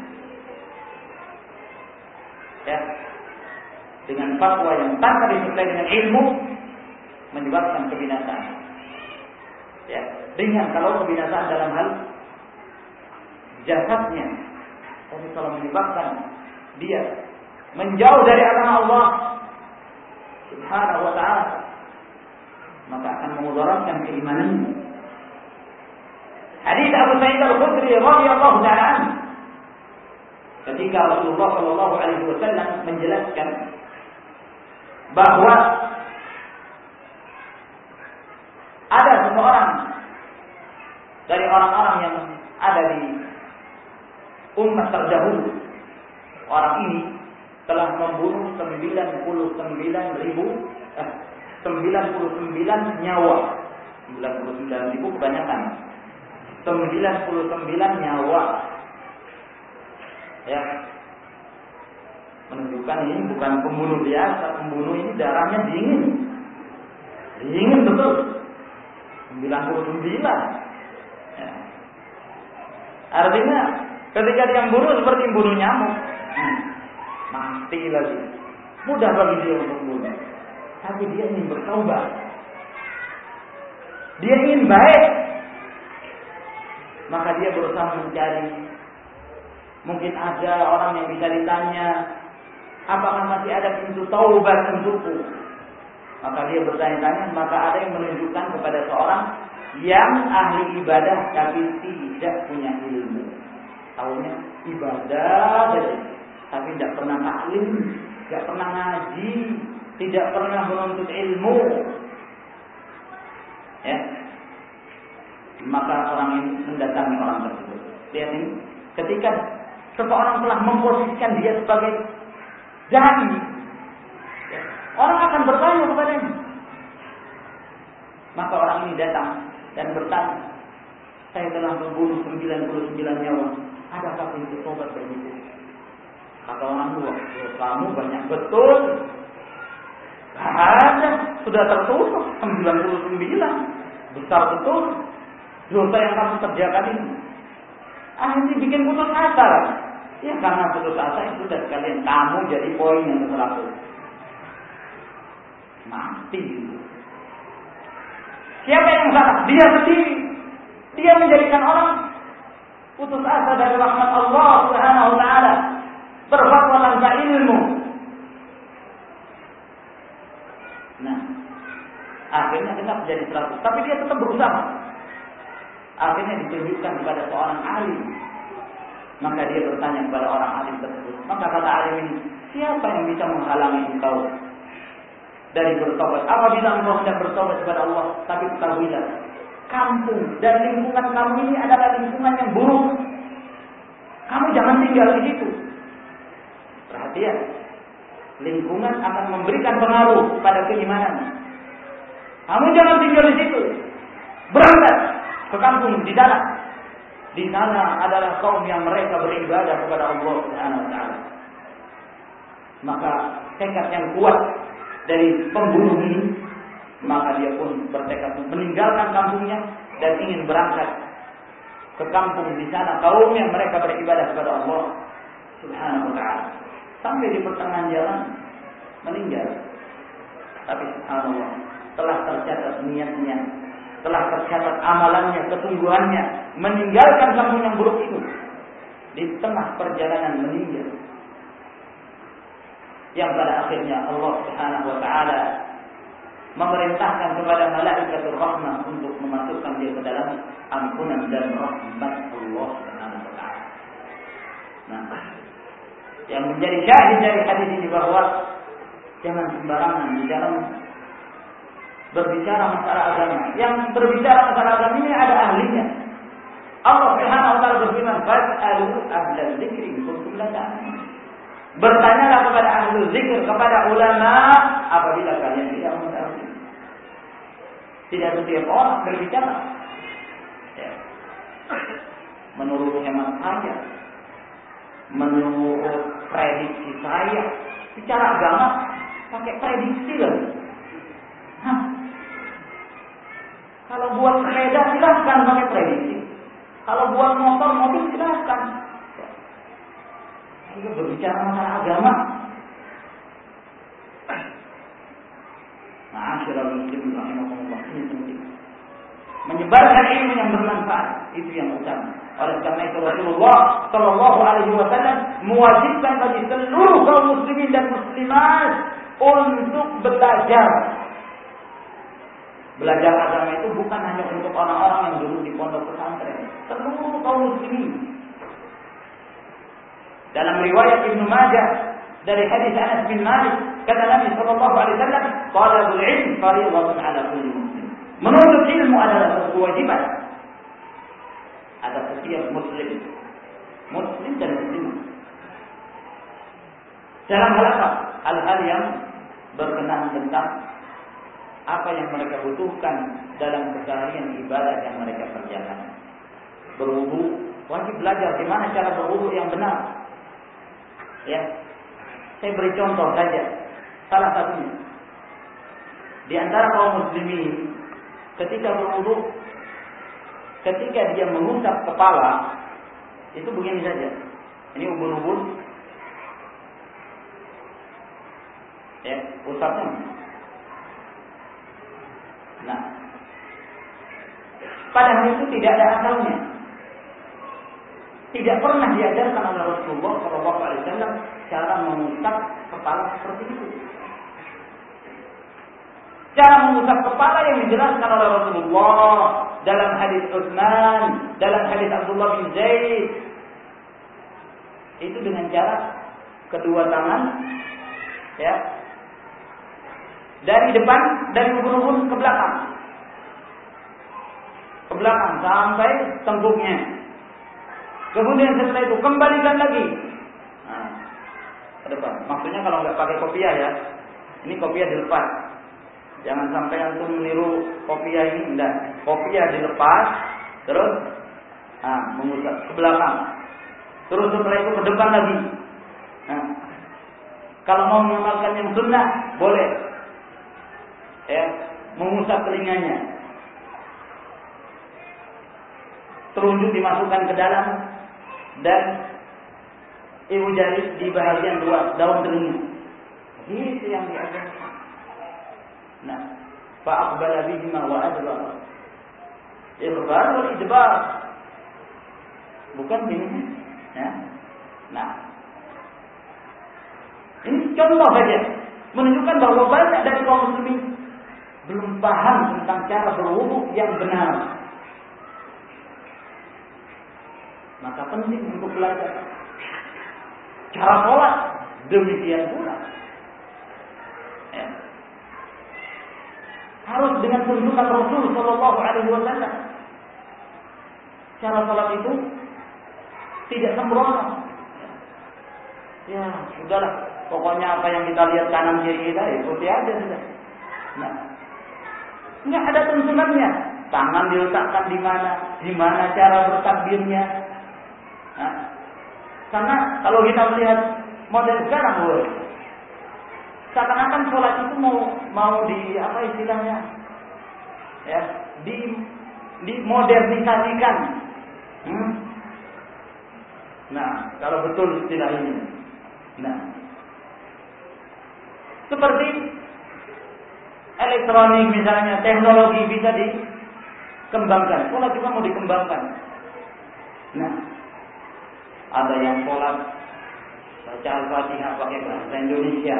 Ya. Dengan fatwa yang tanpa disertai dengan ilmu menyebabkan kebinasaan. Ya, dengan kalau kebinasaan dalam hal jasadnya, tapi kalau menyebabkan dia menjauh dari agama Allah Subhanahu wa ta'ala, maka akan memudaratkan keimanannya. Hadis Abu Sa'id Al-Khudri radhiyallahu ta'ala anhu, ketika Rasulullah sallallahu alaihi wasallam menjelaskan bahwa ada seseorang dari orang-orang yang ada di umat terdahulu, orang ini telah membunuh sembilan puluh sembilan ribu eh, sembilan puluh sembilan nyawa. sembilan puluh sembilan ribu kebanyakan. sembilan puluh sembilan nyawa. Ya. Menunjukkan ini bukan pembunuh biasa, pembunuh ini darahnya dingin. Dingin betul. sembilan puluh sembilan. Ya. Artinya ketika dia membunuh seperti membunuh nyamuk. Hmm. Mati lagi. Mudah bagi dia untuk membunuh. Tapi dia ingin bertaubat. Dia ingin baik. Maka dia berusaha mencari. Mungkin ada orang yang bisa ditanya. Apakah masih ada pintu taubat untukku? Maka dia bertanya-tanya, maka ada yang menunjukkan kepada seorang yang ahli ibadah tapi tidak punya ilmu. Tahunya ibadah saja, tapi tidak pernah taklim, tidak pernah ngaji, tidak pernah menuntut ilmu. Ya. Maka orang ini mendatangi orang tersebut. Lihat ini, ketika seseorang telah memposisikan dia sebagai dai, ya, orang akan bertanya kepadanya. Maka orang ini datang dan bertanya, saya telah membunuh sembilan puluh sembilan nyawa, adakah pintu tobat bagiku? Kata orang tua, kamu banyak betul. Ada, sudah tertutup sembilan puluh sembilan, besar betul dosa yang kamu kerjakan ini. Akhirnya bikin putus asa. Ya karena putus asa itu sudah sekalian kamu jadi poin yang terakhir. Mati. Siapa yang salah? Dia sendiri. Dia menjadikan orang putus asa dari rahmat Allah Subhanahu wa taala. Berfatwa tanpa ilmu. Nah, akhirnya kita menjadi seratus. Tapi dia tetap berusaha. Akhirnya ditunjukkan kepada seorang alim. Maka dia bertanya kepada orang alim tersebut. Maka kata alim ini, siapa yang bisa menghalangi engkau dari bertobat? Apabila engkau hendak bertobat kepada Allah, tapi ketahuilah, kampung dan lingkungan kamu ini adalah lingkungan yang buruk. Kamu jangan tinggal di situ. Perhatian, lingkungan akan memberikan pengaruh pada keimanan. Kamu jangan tinggal di situ. Berangkat ke kampung di dalam. Di sana adalah kaum yang mereka beribadah kepada Allah Subhanahu wa taala. Maka tekad yang kuat dari pembunuh ini, maka dia pun bertekad meninggalkan kampungnya dan ingin berangkat ke kampung di sana kaum yang mereka beribadah kepada Allah Subhanahu wa taala. Sampai di pertengahan jalan meninggal. Tapi subhanallah, telah tercatat niatnya, telah tercatat amalannya, kesungguhannya, meninggalkan kampung yang buruk itu. Di tengah perjalanan meninggal. Yang pada akhirnya Allah Subhanahu wa taala memerintahkan kepada malaikatul rahmah untuk memasukkan dia ke dalam ampunan dan rahmat Allah Subhanahu wa taala. Nah, yang menjadi syahid dari hadis ini bahwa jangan sembarangan di dalam berbicara masalah agama. Yang berbicara masalah agama ini ada ahlinya. Allah Subhanahu wa taala berfirman, "Fas'alu ahlal dzikri in kuntum la ta'lamun." Bertanyalah kepada ahli zikir, kepada ulama apabila kalian tidak mengetahui. Tidak setiap orang berbicara. Ya. Menurut hemat saya, menurut prediksi saya, bicara agama pakai prediksi lah. Hah? Kalau buat sepeda silahkan pakai prediksi. Kalau buat motor mobil silahkan. Kita berbicara masalah agama. Ma'asyiral muslimin rahimakumullah, ini penting. Menyebarkan ilmu yang bermanfaat itu yang utama. Oleh karena itu Rasulullah Shallallahu Alaihi Wasallam mewajibkan bagi seluruh kaum muslimin dan muslimat untuk belajar. Belajar agama itu bukan hanya untuk orang-orang yang duduk di pondok pesantren, seluruh kaum muslimin. Dalam riwayat Ibnu Majah dari hadis Anas bin Malik, kata Nabi Shallallahu Alaihi Wasallam, "Talabul ilm fardhun 'ala kulli muslim." Menuntut ilmu adalah kewajiban atas setiap muslim, muslim dan muslimah. Dalam hal apa? Hal-hal yang berkenaan tentang apa yang mereka butuhkan dalam keseharian ibadah yang mereka kerjakan. Berwudu, wajib belajar gimana cara berwudu yang benar. Ya, saya beri contoh saja. Salah satunya, di antara kaum muslimin, ketika berwudu, ketika dia mengusap kepala, itu begini saja. Ini ubun-ubun, ya, usapnya. Nah, padahal itu tidak ada asalnya. Tidak pernah diajarkan oleh Rasulullah shallallahu alaihi wasallam cara mengusap kepala seperti itu. Cara mengusap kepala yang dijelaskan oleh Rasulullah dalam hadis Utsman, dalam hadis Abdullah bin Zaid, itu dengan cara kedua tangan, ya, dari depan, dari ubun-ubun ke belakang, ke belakang sampai tengkuknya. Kemudian setelah itu kembalikan lagi, nah, ke depan. Maksudnya kalau nggak pakai kopiah ya, ini kopiah dilepas. Jangan sampai antum meniru kopiah ini, enggak. Kopiah dilepas, terus nah, mengusap ke belakang. Terus setelah itu ke depan lagi. Nah, kalau mau mengamalkan yang sunnah, boleh. Ya, mengusap telinganya. Telunjuk dimasukkan ke dalam dan ibu jari di bagian luar daun telinga. Itu yang diajarkan. Nah, fa'aqbala bihima wa adbara. Iqbal wal idbar. Bukan begini, ya. Nah, ini contoh saja menunjukkan bahwa banyak dari kaum muslimin belum paham tentang cara berwudu yang benar. Maka penting untuk belajar cara sholat, demikian pula. Ya. Harus dengan tuntunan Rasul Shallallahu Alaihi Wasallam. Cara sholat itu tidak sembrono. Ya, sudahlah. Pokoknya apa yang kita lihat kanan kiri kita, ikuti aja sudah. Nah, nggak ada tuntunannya. Tangan diletakkan di mana, di mana cara bertakbirnya. Nah, karena kalau kita melihat model sekarang, boleh. Seakan-akan sholat itu mau mau di apa istilahnya, ya, di dimodernisasikan. Hmm? Nah, kalau betul istilah ini, nah, seperti elektronik misalnya, teknologi bisa dikembangkan, sholat juga mau dikembangkan. Nah, ada yang sholat baca Al-Fatihah pakai bahasa Indonesia.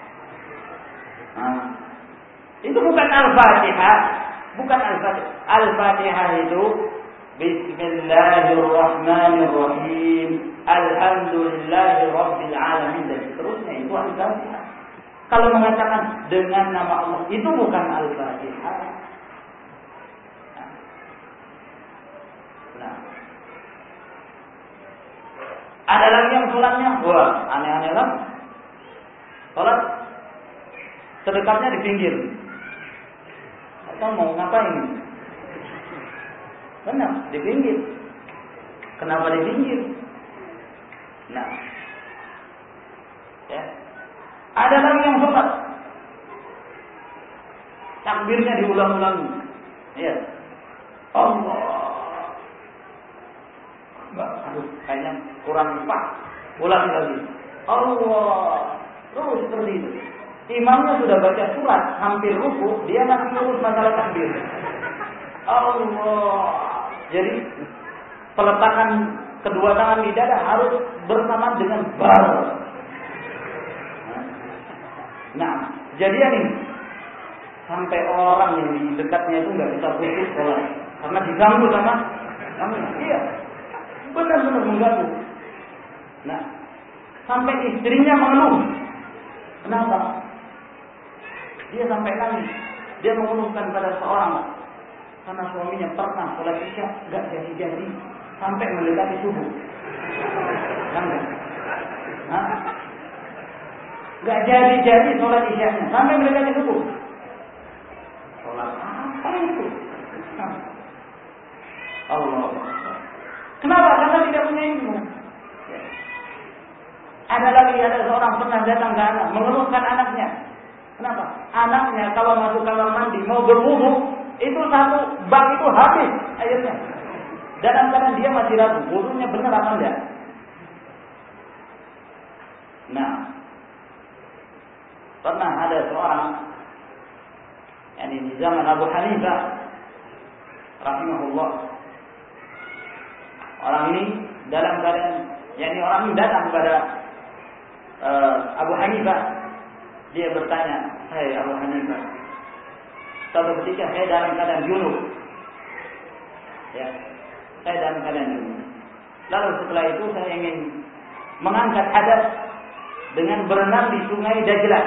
Nah, itu bukan Al-Fatihah, bukan Al-Fatihah. Al-Fatihah itu Bismillahirrahmanirrahim, Alhamdulillahi Rabbil Alamin, dan seterusnya. Itu Al-Fatihah. Kalau mengatakan dengan nama Allah, itu bukan Al-Fatihah. Nah, ada lagi yang sholatnya, wah, aneh-aneh lah. Sholat sedekatnya di pinggir. Atau mau ngapain? Benar, di pinggir. Kenapa di pinggir? Nah, ya. Ada lagi yang sholat, takbirnya diulang-ulang. Ya, Allah. Mbak, aduh, kayaknya kurang pas. Ulangi lagi. Allah. Terus seperti itu. Imamnya sudah baca surat, hampir ruku, dia masih ngurus masalah takbir. Allah. Jadi peletakan kedua tangan di dada harus bersamaan dengan bar. Nah, jadian ini sampai orang yang di dekatnya itu nggak bisa khusyuk sholat karena diganggu sama kamu. Iya, benar-benar mengganggu. Nah, sampai istrinya mengeluh. Kenapa? Dia sampai nangis. Dia mengeluhkan pada seorang karena suaminya pernah sholat isya nggak jadi-jadi sampai mendekati subuh. Nangis. Hah? Nggak jadi-jadi sholat isyanya sampai mendekati subuh. Sholat apa itu? Allah. Kenapa? Karena tidak punya ilmu. Ada lagi, ada seorang pernah datang ke anak mengeluhkan anaknya. Kenapa? Anaknya kalau masuk kamar mandi mau berwudu, itu satu bak itu habis airnya. Dalam keadaan dia masih ragu, wudunya benar apa enggak? Nah, pernah ada seorang, yakni di zaman Abu Hanifah rahimahullah. Orang ini dalam keadaan, yakni orang ini datang kepada uh, Abu Hanifah, dia bertanya, "Hai Abu Hanifah, suatu ketika saya dalam keadaan junub, ya, saya dalam keadaan junub. Lalu setelah itu saya ingin mengangkat hadas dengan berenang di sungai Dajlah.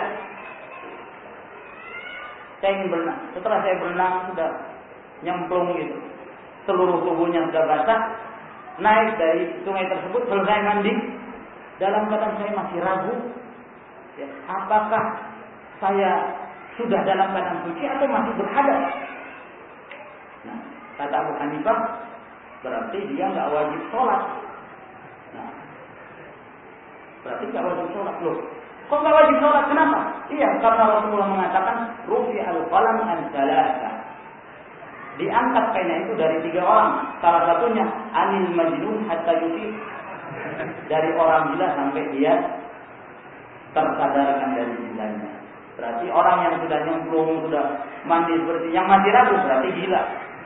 Saya ingin berenang. Setelah saya berenang sudah nyemplung gitu, seluruh tubuhnya sudah basah. Naik dari sungai tersebut, selesai mandi. Dalam keadaan saya masih ragu, ya, apakah saya sudah dalam keadaan suci atau masih berhadas?" Nah, kata Abu Hanifah, berarti dia nggak wajib sholat. Nah, berarti nggak wajib sholat loh. Kok nggak wajib sholat? Kenapa? Iya, karena Rasulullah mengatakan rufi al-qalam an salasa. Diangkat pena itu dari tiga orang. Salah satunya anil majnun hatta yufi, dari orang gila sampai dia tersadarkan dari gilanya. Berarti orang yang sudah nyemplung, sudah mandi seperti yang masih ragu berarti gila.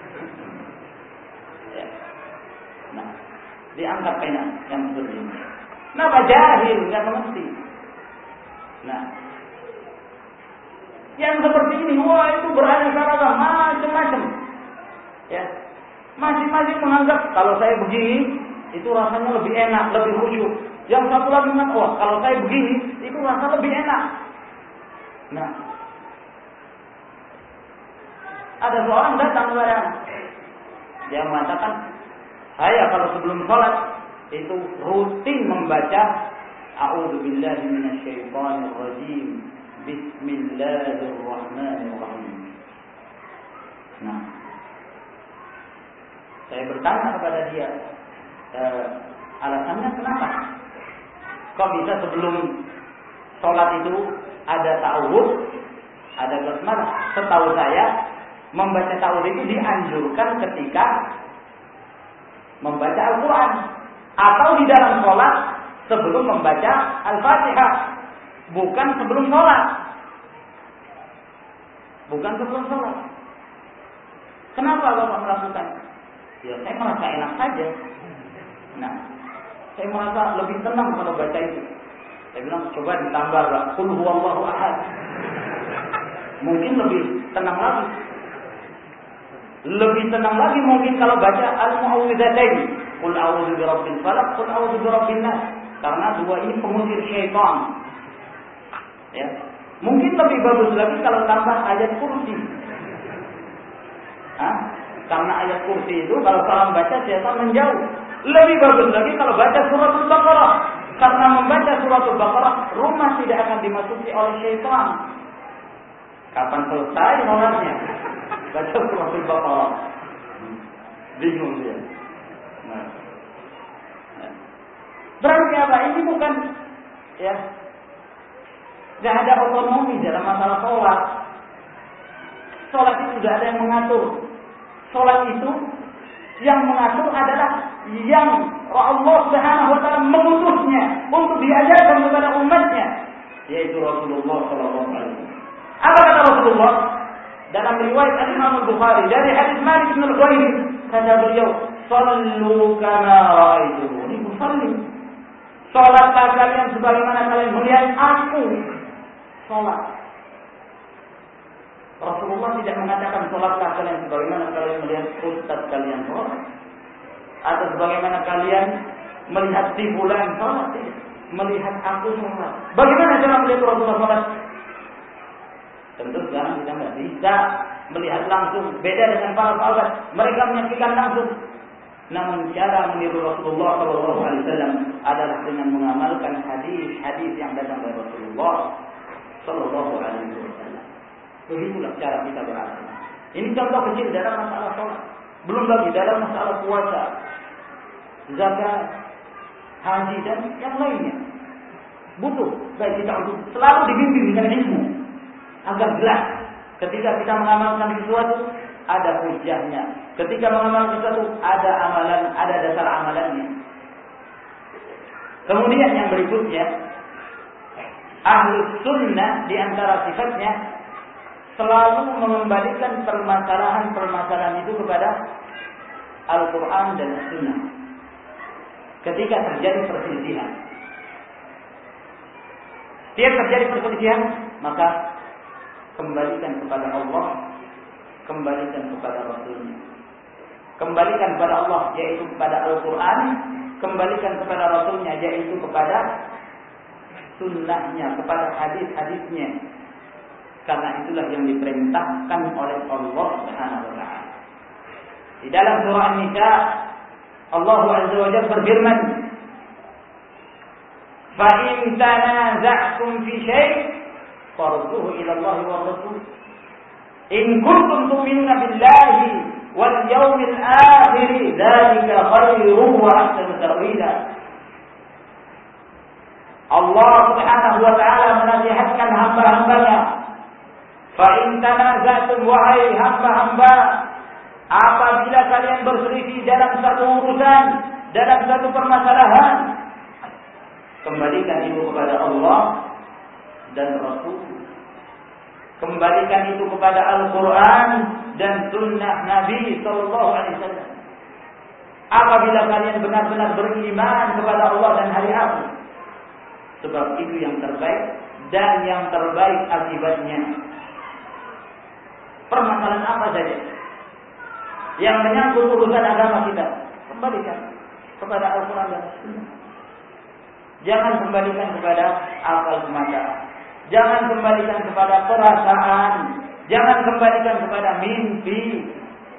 Ya. Nah, diangkat pena yang seperti ini. Kenapa jahil, nggak mengerti? Nah, yang seperti ini, wah itu beraneka ragam, macam-macam. Ya, masing-masing menganggap kalau saya begini itu rasanya lebih enak, lebih khusyuk. Yang satu lagi mengatakan, wah kalau saya begini itu rasa lebih enak. Nah, ada seorang datang kepada dia mengatakan, saya kalau sebelum sholat itu rutin membaca A'udzubillahi minasyaitonir rajim, Bismillahirrahmanirrahim. Nah, saya bertanya kepada dia, e, alasannya kenapa? Kok bisa sebelum sholat itu ada ta'awudz, ada basmalah? Setahu saya, membaca ta'awudz itu dianjurkan ketika membaca Al-Quran atau di dalam sholat sebelum membaca Al-Fatihah, bukan sebelum sholat. Bukan sebelum sholat. Kenapa Bapak melakukan? Ya saya merasa enak saja. Nah, saya merasa lebih tenang kalau baca itu. Saya bilang coba ditambah lah, Qul huwallahu ahad. Mungkin lebih tenang lagi. Lebih tenang lagi mungkin kalau baca al-mu'awwidzatain. Qul a'udzu birabbil falaq, qul a'udzu birabbin nas. Karena dua ini pengusir syaitan. Ya. Mungkin lebih bagus lagi kalau tambah ayat kursi. Hah? Karena ayat kursi itu kalau salam baca syaitan menjauh. Lebih bagus lagi kalau baca suratul Baqarah. Karena membaca suratul Baqarah, rumah tidak akan dimasuki oleh syaitan. Kapan selesai sholatnya? Baca suratul Baqarah. Bingung dia. Nah. Berarti apa? Ini bukan, ya, tidak ada otonomi dalam masalah sholat. Sholat itu sudah ada yang mengatur. Sholat itu yang mengatur adalah yang Allah Subhanahu Wa Taala mengutusnya untuk diajarkan kepada umatnya, yaitu Rasulullah Sallallahu Alaihi Wasallam. Apa kata Rasulullah dalam riwayat Imam Al-Bukhari dari hadis Malik bin Al-Huwairi, kata beliau, "Shallu kama ra'aitumuni usalli." Salatlah kalian sebagaimana kalian melihat aku salat. Rasulullah tidak mengatakan salatlah kalian sebagaimana kalian melihat ustaz kalian salat, atau sebagaimana kalian melihat si fulan salat. Melihat aku salat. Bagaimana cara melihat Rasulullah salat? Tentu sekarang kita tidak bisa melihat langsung. Beda dengan para sahabat, mereka menyaksikan langsung. Namun cara meniru Rasulullah Shallallahu Alaihi Wasallam adalah dengan mengamalkan hadis-hadis yang datang dari Rasulullah Shallallahu Alaihi Wasallam. Begitulah cara kita beramal. Ini contoh kecil dalam masalah sholat. Belum lagi dalam masalah puasa, zakat, haji dan yang lainnya. Butuh baik kita untuk selalu dibimbing dengan ilmu agar jelas ketika kita mengamalkan sesuatu ada hujahnya. Ketika mengamalkan sesuatu ada amalan, ada dasar amalannya. Kemudian yang berikutnya, Ahlus Sunnah di antara sifatnya selalu mengembalikan permasalahan-permasalahan itu kepada Al-Quran dan Sunnah. ketika terjadi perselisihan. Setiap terjadi perselisihan, maka kembalikan kepada Allah, kembalikan kepada Rasulnya. Kembalikan kepada Allah, yaitu kepada Al-Quran. Kembalikan kepada Rasulnya, yaitu kepada sunnahnya, kepada hadis-hadisnya. Karena itulah yang diperintahkan oleh Allah Subhanahu wa Ta'ala. Di dalam surah An-Nisa, Allah Azza wa Jalla berfirman, "Fa in tanaza'tum fi syai' farudduhu ila Allah wa Rasul. In kuntum tu'minuna billahi wal yawmil akhir, dzalika khairun wa ahsanu ta'wila." Allah Subhanahu wa Ta'ala menasihatkan hamba-hambanya, "Fa in tanaza'tum, wahai hamba-hamba, apabila kalian berselisih dalam satu urusan, dalam satu permasalahan, kembalikan itu kepada Allah dan Rasul. Kembalikan itu kepada Al-Quran dan Sunnah Nabi Sallallahu Alaihi Wasallam. Apabila kalian benar-benar beriman kepada Allah dan hari akhir, sebab itu yang terbaik dan yang terbaik akibatnya." Permasalahan apa saja yang menyangkut urusan agama kita, kembalikan kepada Al-Quran dan Sunnah. Jangan kembalikan kepada akal semata. Jangan kembalikan kepada perasaan. Jangan kembalikan kepada mimpi.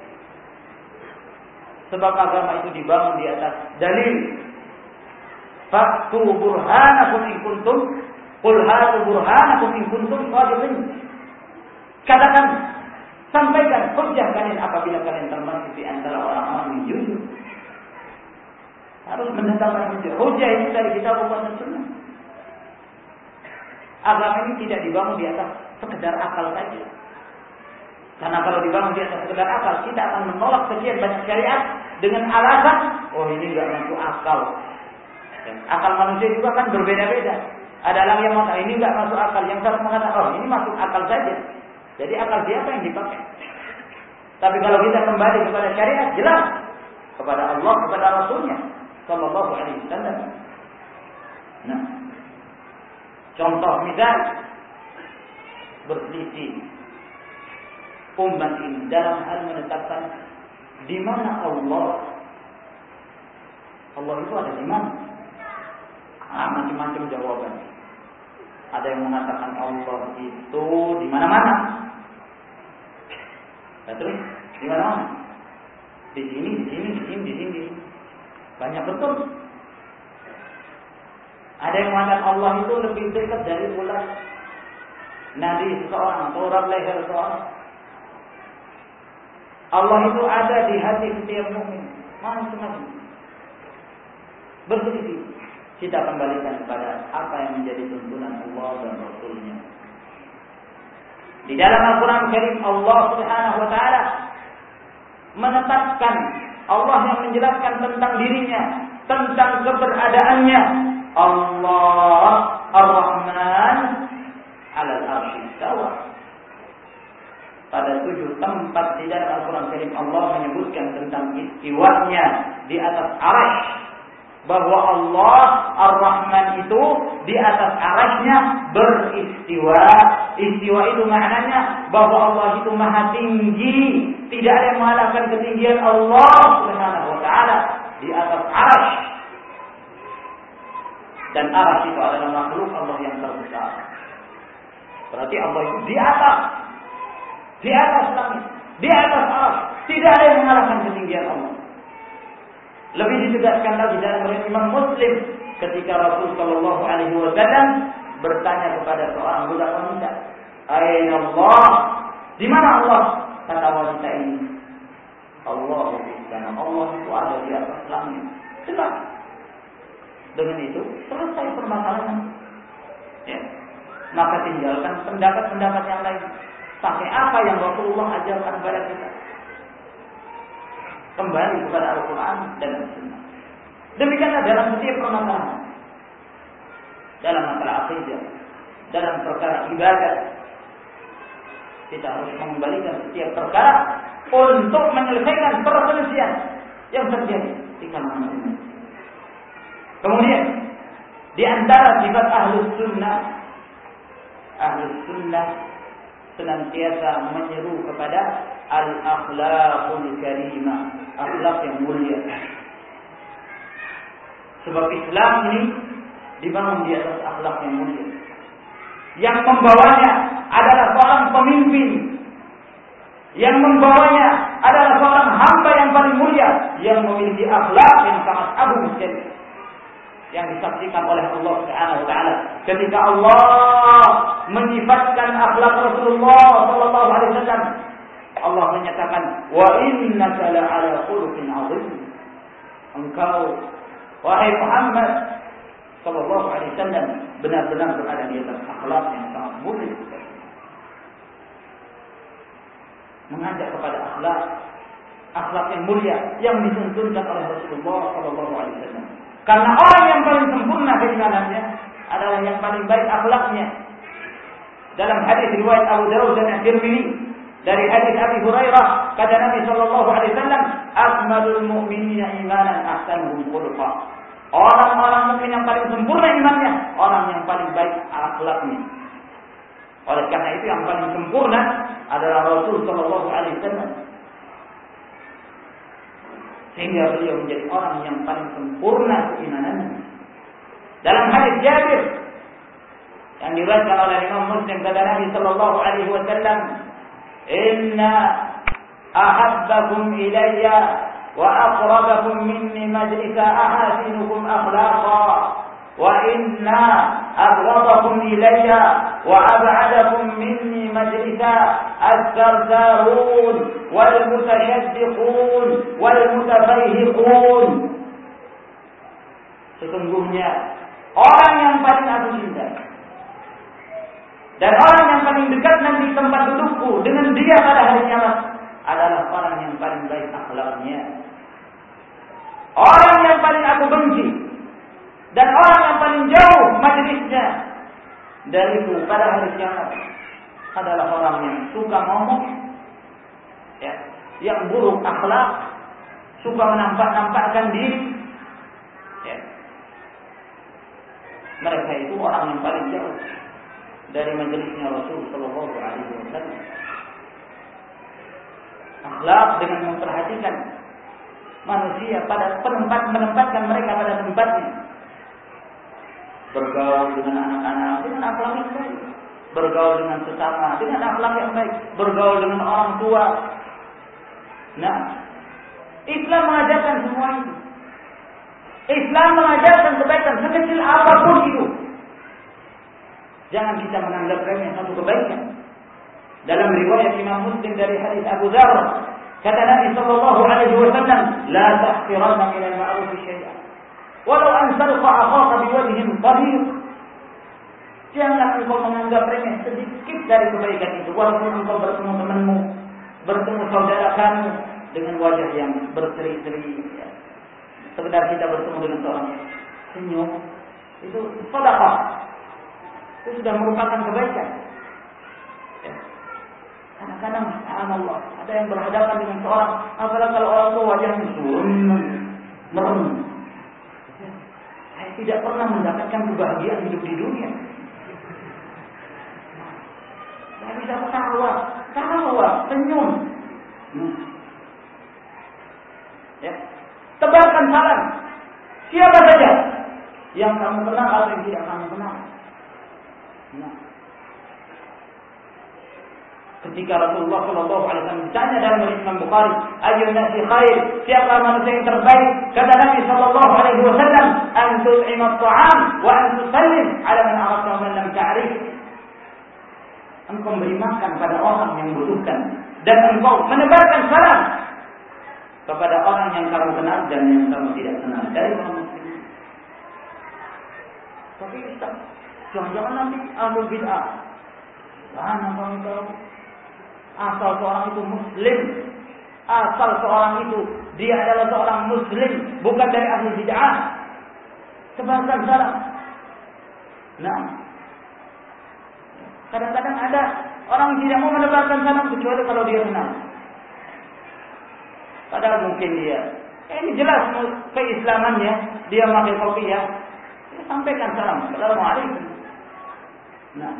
Sebab agama itu dibangun di atas dalil. Faktu burhanakum in kuntum, qul hatu burhanakum in kuntum shadiqin. Katakan, sampaikan hujjah kalian apabila kalian termasuk di antara orang-orang yang jujur. Harus mendatangkan hujjah. Hujjah itu dari kitab dan sunnah. Agama ini tidak dibangun di atas sekedar akal saja. Karena kalau dibangun di atas sekedar akal, kita akan menolak sekian banyak syariat dengan alasan, oh ini nggak masuk akal. Dan akal manusia juga kan berbeda-beda. Ada orang yang mengatakan ini nggak masuk akal, yang satu mengatakan oh ini masuk akal saja. Jadi akal siapa yang dipakai? Tapi kalau kita kembali kepada syariat, jelas kepada Allah, kepada Rasulnya Sallallahu Alaihi Wasallam. Nah, contoh misal berselisih umat ini dalam hal menetapkan di mana Allah. Allah itu ada di mana? Ah, macam-macam jawaban. Ada yang mengatakan Allah itu di mana-mana. Terus di mana-mana? Di sini, di sini, di sini, di sini. Banyak betul. Ada yang mengatakan Allah itu lebih dekat dari ulat nadi seseorang atau urat leher seseorang. Allah itu ada di hati setiap mukmin. Macam-macam. Berselisih. Kita kembalikan kepada apa yang menjadi tuntunan Allah dan Rasulnya. Di dalam Al-Quran Karim, Allah Subhanahu Wa Taala menetapkan, Allah yang menjelaskan tentang dirinya, tentang keberadaannya. Allah Ar-Rahman alal arsy istawa. Pada tujuh tempat di dalam Al-Quran Karim, Allah menyebutkan tentang istiwanya di atas arsy. Bahwa Allah Ar-Rahman itu di atas arasy-Nya beristiwa. Istiwa itu maknanya bahwa Allah itu maha tinggi. Tidak ada yang mengalahkan ketinggian Allah Subhanahu wa Ta'ala di atas arasy. Dan arasy itu adalah makhluk Allah yang terbesar. Berarti Allah itu di atas. Di atas langit. Di atas arasy. Tidak ada yang mengalahkan ketinggian Allah. Lebih ditegaskan lagi dalam riwayat Imam Muslim ketika Rasul Shallallahu Alaihi Wasallam bertanya kepada seorang budak wanita, "Aina Allah?" Di mana Allah? Kata wanita ini, Allah karena Allah itu ada di atas langit. Jelas. Dengan itu selesai permasalahan. Ya. Maka tinggalkan pendapat-pendapat yang lain. Pakai apa yang Rasulullah ajarkan kepada kita? Kembali kepada Al-Quran dan Al-Sunnah. Demikianlah dalam setiap permasalahan. Dalam masalah akidah, dalam perkara ibadah, kita harus mengembalikan setiap perkara untuk menyelesaikan perselisihan yang terjadi di kalangan umat. Di antara sifat ahlus sunnah, ahlus sunnah senantiasa menyeru kepada al-akhlaqul karimah, akhlak yang mulia. Sebab Islam ini dibangun di atas akhlak yang mulia. Yang membawanya adalah seorang pemimpin, yang membawanya adalah seorang hamba yang paling mulia, yang memiliki akhlak yang sangat agung sekali, yang disaksikan oleh Allah Subhanahu wa taala. Ketika Allah menyifatkan akhlak Rasulullah sallallahu alaihi wasallam, Allah menyatakan, "Wa innaka la'ala khuluqin 'azim." Engkau wahai Muhammad sallallahu alaihi wasallam benar-benar berada di atas akhlak yang sangat mulia. Mengajak kepada akhlak, akhlak yang mulia yang dituntunkan oleh Rasulullah sallallahu alaihi wasallam. Karena orang yang paling sempurna keimanannya adalah yang paling baik akhlaknya. Dalam hadis riwayat Abu Dawud dan At-Tirmidzi dari hadis Abi Hurairah, kata Nabi sallallahu alaihi wasallam, "Akmalul mu'minina imanan ahsanuhum khuluqa." Orang-orang mukmin yang paling sempurna imannya, orang yang paling baik akhlaknya. Oleh karena itu yang paling sempurna adalah Rasul sallallahu alaihi wasallam. Sehingga beliau menjadi orang yang paling sempurna keimanannya. Dalam hadis Jabir yang diriwayatkan oleh Imam Muslim, kata Nabi sallallahu alaihi wasallam, "Inna ahabbakum ilayya wa aqrabakum minni majlisa ahasinukum akhlaqa wa inna abghadakum ilayya wa ab'adakum minni majlisa az-zardarun wal mutashaddiqun wal mutafayhiqun." Sesungguhnya orang yang paling aku cintai dan orang yang paling dekat nanti tempat dudukku dengan dia pada hari kiamat adalah orang yang paling baik akhlaknya. Orang yang paling aku benci dan orang yang paling jauh majelisnya dariku pada hari kiamat adalah orang yang suka ngomong, ya, yang buruk akhlak, suka menampak-nampakkan diri, ya. Mereka itu orang yang paling jauh dari majelisnya Rasul sallallahu alaihi wasallam. Akhlak dengan memperhatikan manusia pada tempat, menempatkan mereka pada tempatnya. Bergaul dengan anak-anak dengan akhlak yang baik, bergaul dengan sesama dengan akhlak yang baik, bergaul dengan orang tua. Nah, Islam mengajarkan semua itu. Islam mengajarkan kebaikan sekecil apapun itu. Jangan kita menganggap remeh satu kebaikan. Dalam riwayat Imam Muslim dari hadis Abu Dzar, kata Nabi sallallahu alaihi wasallam, "La tahqiranna min al-ma'ruf syai'an, walau an talqa akhaka biwajhin talib." Jangan engkau menganggap remeh sedikit dari kebaikan itu, walaupun engkau bertemu temanmu, bertemu saudara kamu dengan wajah yang berseri-seri. Ya. Sekedar kita bertemu dengan seorang senyum, itu sedekah. Itu sudah merupakan kebaikan. Ya. Kadang-kadang, subhanallah, ada yang berhadapan dengan seorang, apalagi kalau orang tua wajahnya surun, merem. Ya. Saya tidak pernah mendapatkan kebahagiaan hidup di dunia. Saya bisa ketawa, ketawa, senyum. Hmm. Ya. Tebarkan salam. Siapa saja yang kamu kenal atau yang tidak kamu kenal. Nah. Ketika Rasulullah Shallallahu Alaihi Wasallam ditanya dalam hadis Imam Bukhari, "Ayyun nasi khair?" Siapa manusia yang terbaik? Kata Nabi Shallallahu Alaihi Wasallam, "An tut'ima at-ta'am wa an tusallim 'ala man arafta wa man lam ta'rif." Engkau memberi makan pada orang yang membutuhkan dan engkau menebarkan salam kepada orang yang kamu kenal dan yang kamu tidak kenal dari orang muslim. Tapi Ustaz, jangan-jangan nanti ahlul bid'ah. Mana kamu tahu? Asal seorang itu muslim, asal seorang itu dia adalah seorang muslim, bukan dari ahlul bid'ah, sebarkan salam. Nah, kadang-kadang ada orang tidak mau menebarkan salam kecuali kalau dia kenal. Padahal mungkin dia, eh, ini jelas keislamannya, dia pakai kopiah, sampaikan salam. Assalamualaikum. Nah,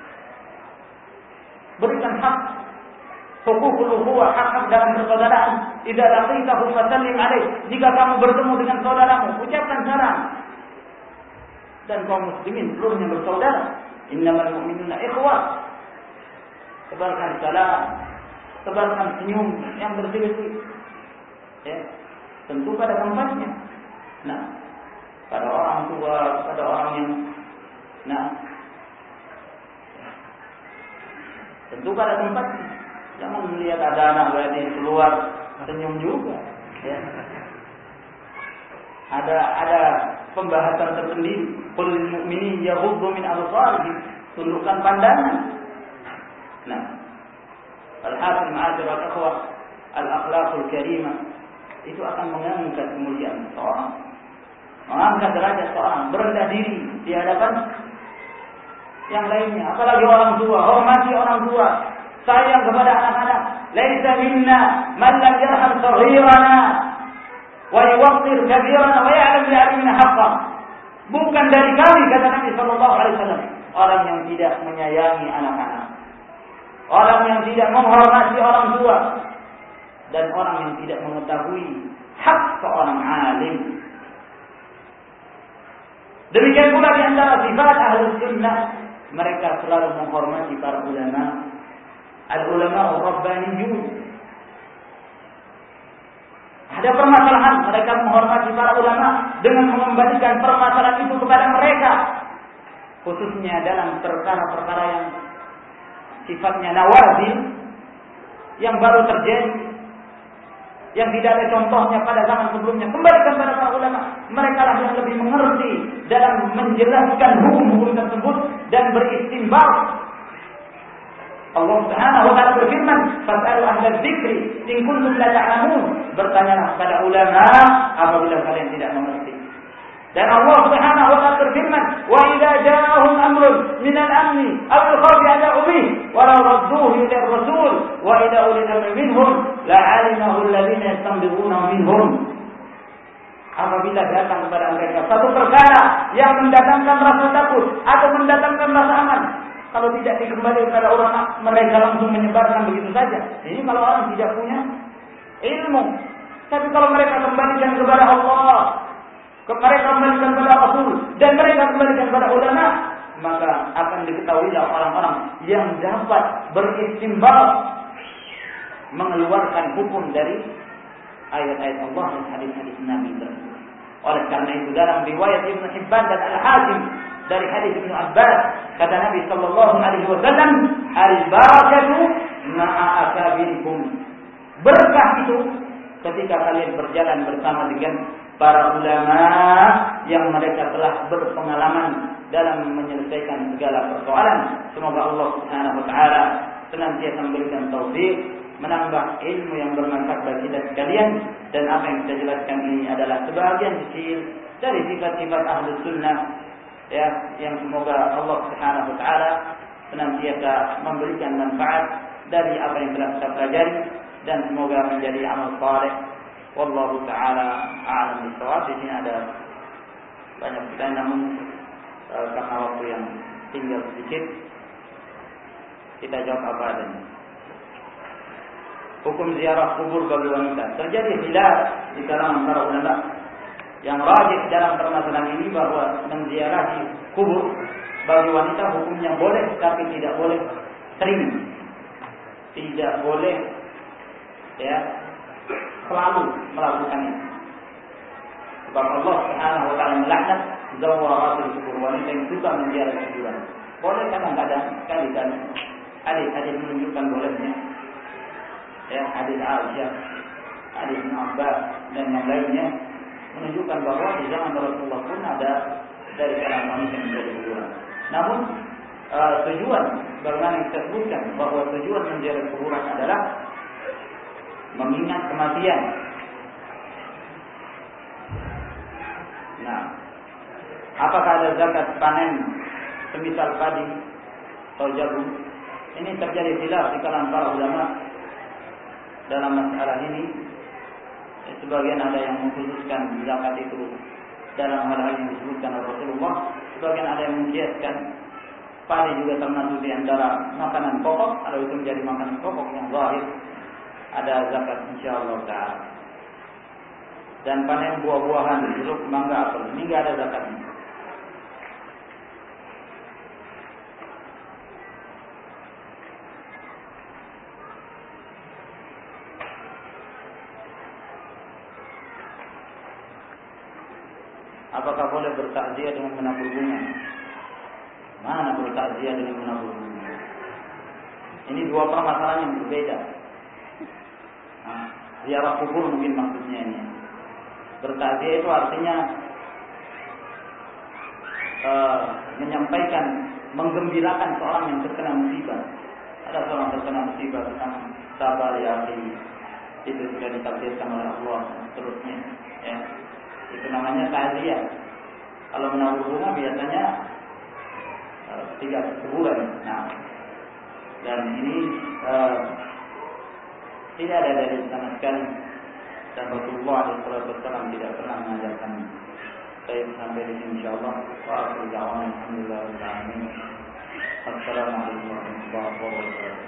berikan hak hukukul ukhuwah, hak-hak dalam persaudaraan. Idza laqitahu fasallim alaih. Jika kamu bertemu dengan saudaramu, ucapkan salam. Dan kaum muslimin seluruhnya bersaudara. Innamal mu'minuna ikhwah. Tebarkan salam, tebarkan senyum yang bersih-bersih. Ya, tentu pada tempatnya. Nah, pada orang tua, pada orang yang, nah, tentu pada tempatnya. Jangan melihat ada anak gadis keluar senyum juga. Ya. Ada ada pembahasan tersendiri. Qul lil mu'minin yaghuddu min absarihim. Tundukkan pandangan. Nah, al-hasil ma'adir al-ikhwah al-akhlaqul karimah itu akan mengangkat kemuliaan seorang, mengangkat derajat seorang, berendah diri di hadapan yang lainnya. Apalagi orang tua, hormati orang tua, sayang kepada anak-anak. Laisa minna man lam yarham saghirana wa yuwaqqir kabirana wa ya'lam bi amrina haqqan. Bukan dari kami, kata Nabi sallallahu alaihi wasallam, orang yang tidak menyayangi anak-anak, orang yang tidak menghormati orang tua, dan orang yang tidak mengetahui hak seorang alim. Demikian pula di antara sifat Ahlus Sunnah, mereka selalu menghormati para ulama, al-ulama ar-rabbaniyun. Ada permasalahan, mereka menghormati para ulama dengan mengembalikan permasalahan itu kepada mereka, khususnya dalam perkara-perkara yang sifatnya nawazil, yang baru terjadi, yang tidak ada contohnya pada zaman sebelumnya. Kembalikan pada para ulama. Mereka lah yang lebih mengerti dalam menjelaskan hukum-hukum tersebut dan beristinbat. Allah Subhanahu wa taala berfirman, "Fas'alu ahla dzikri in kuntum la ta'lamun." Bertanyalah kepada ulama apabila kalian tidak mengerti. Dan Allah Subhanahu wa taala berfirman, "Wa idza ja'ahum amrun min al-amni aw al-khawfi ada'u bihi wa law radduhu ila ar-rasul wa ila ulil amri minhum la'alimahu alladhina yastanbiduna minhum." Apabila datang kepada mereka satu perkara yang mendatangkan rasa takut atau mendatangkan rasa aman, kalau tidak dikembalikan kepada ulama, mereka langsung menyebarkan begitu saja. Ini kalau orang tidak punya ilmu. Tapi kalau mereka kembalikan kepada Allah, mereka kembalikan kepada Rasul, dan mereka kembalikan kepada ulama, maka akan diketahui orang-orang yang dapat beristinbat, mengeluarkan hukum dari ayat-ayat Allah dan hadis-hadis Nabi tersebut. Oleh karena itu dalam riwayat Ibnu Hibban dan Al-Hakim dari hadis Ibnu Abbas, kata Nabi sallallahu alaihi wasallam, "Al-barakatu ma'a akabirikum." Berkah itu ketika kalian berjalan bersama dengan para ulama yang mereka telah berpengalaman dalam menyelesaikan segala persoalan. Semoga Allah Subhanahu wa taala senantiasa memberikan taufik, menambah ilmu yang bermanfaat bagi kita sekalian. Dan apa yang kita jelaskan ini adalah sebagian kecil dari sifat-sifat Ahlus Sunnah, ya, yang semoga Allah Subhanahu wa taala senantiasa memberikan manfaat dari apa yang telah kita pelajari dan semoga menjadi amal saleh. Wallahu taala a'lam bishawab. Di sini ada banyak pertanyaan, namun e, karena waktu yang tinggal sedikit, kita jawab apa adanya. Hukum ziarah kubur bagi wanita. Terjadi khilaf di kalangan para ulama. Yang rajih dalam permasalahan ini bahwa menziarahi kubur bagi wanita hukumnya boleh, tapi tidak boleh sering, tidak boleh ya selalu melakukannya. Sebab Allah Subhanahu wa taala melaknat zawaratul kubur, wanita yang suka menziarahi kuburan. Boleh kadang-kadang, sekali-kali. Hadis-hadis menunjukkan bolehnya. Ya, hadis Aisyah, hadis Ibnu Abbas dan yang lainnya menunjukkan bahwa di zaman Rasulullah pun ada dari kalangan wanita yang menjadi kuburan. Namun uh, tujuan bagaimana yang kita sebutkan bahwa tujuan menziarahi kuburan adalah mengingat kematian. Nah, apakah ada zakat panen semisal padi atau jagung? Ini terjadi khilaf di kalangan para ulama dalam masalah ini. Sebagian ada yang mengkhususkan zakat itu dalam hal-hal yang disebutkan oleh Rasulullah. Sebagian ada yang mengkiaskan padi juga termasuk di antara makanan pokok. Kalau itu menjadi makanan pokok yang zahir, ada zakat insyaallah ta'ala. Dan panen buah-buahan, jeruk, mangga, apel, ini enggak ada zakatnya. Apakah boleh bertakziah dengan menabur bunga? Mana bertakziah dengan menabur bunga? Ini dua permasalahan yang berbeda. Nah, ziarah kubur mungkin maksudnya ini. Bertakziah itu artinya uh, menyampaikan, menggembirakan seorang yang terkena musibah. Ada seorang terkena musibah, tentang sabar ya akhi, itu sudah ditakdirkan oleh Allah, seterusnya. Ya. Itu namanya takziah. Kalau menabur bunga biasanya uh, tiga sebulan. Nah, dan ini uh, tidak ada dari sama sekali. Dan Rasulullah shallallahu alaihi wasallam tidak pernah mengajarkan. Saya sampai di sini insyaallah. Wa akhiru da'wana alhamdulillahil alamin. Assalamualaikum warahmatullahi wabarakatuh.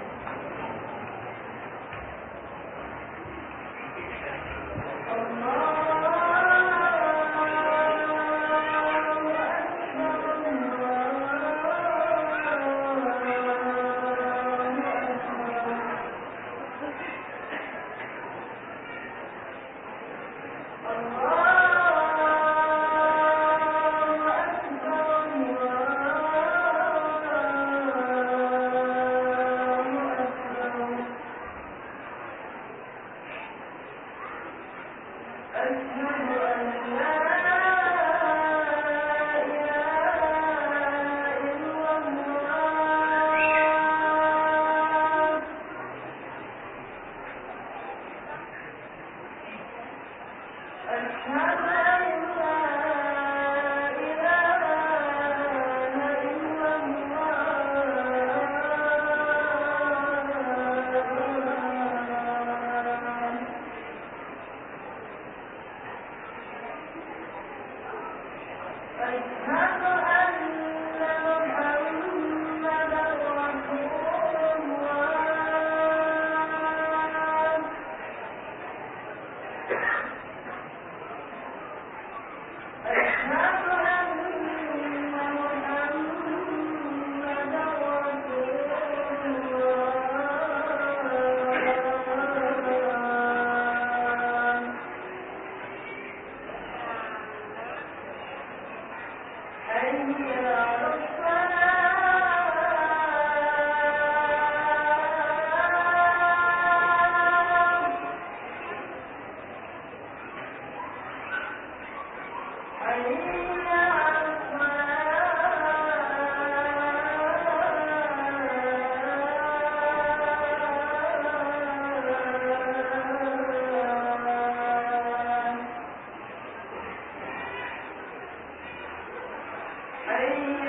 Hey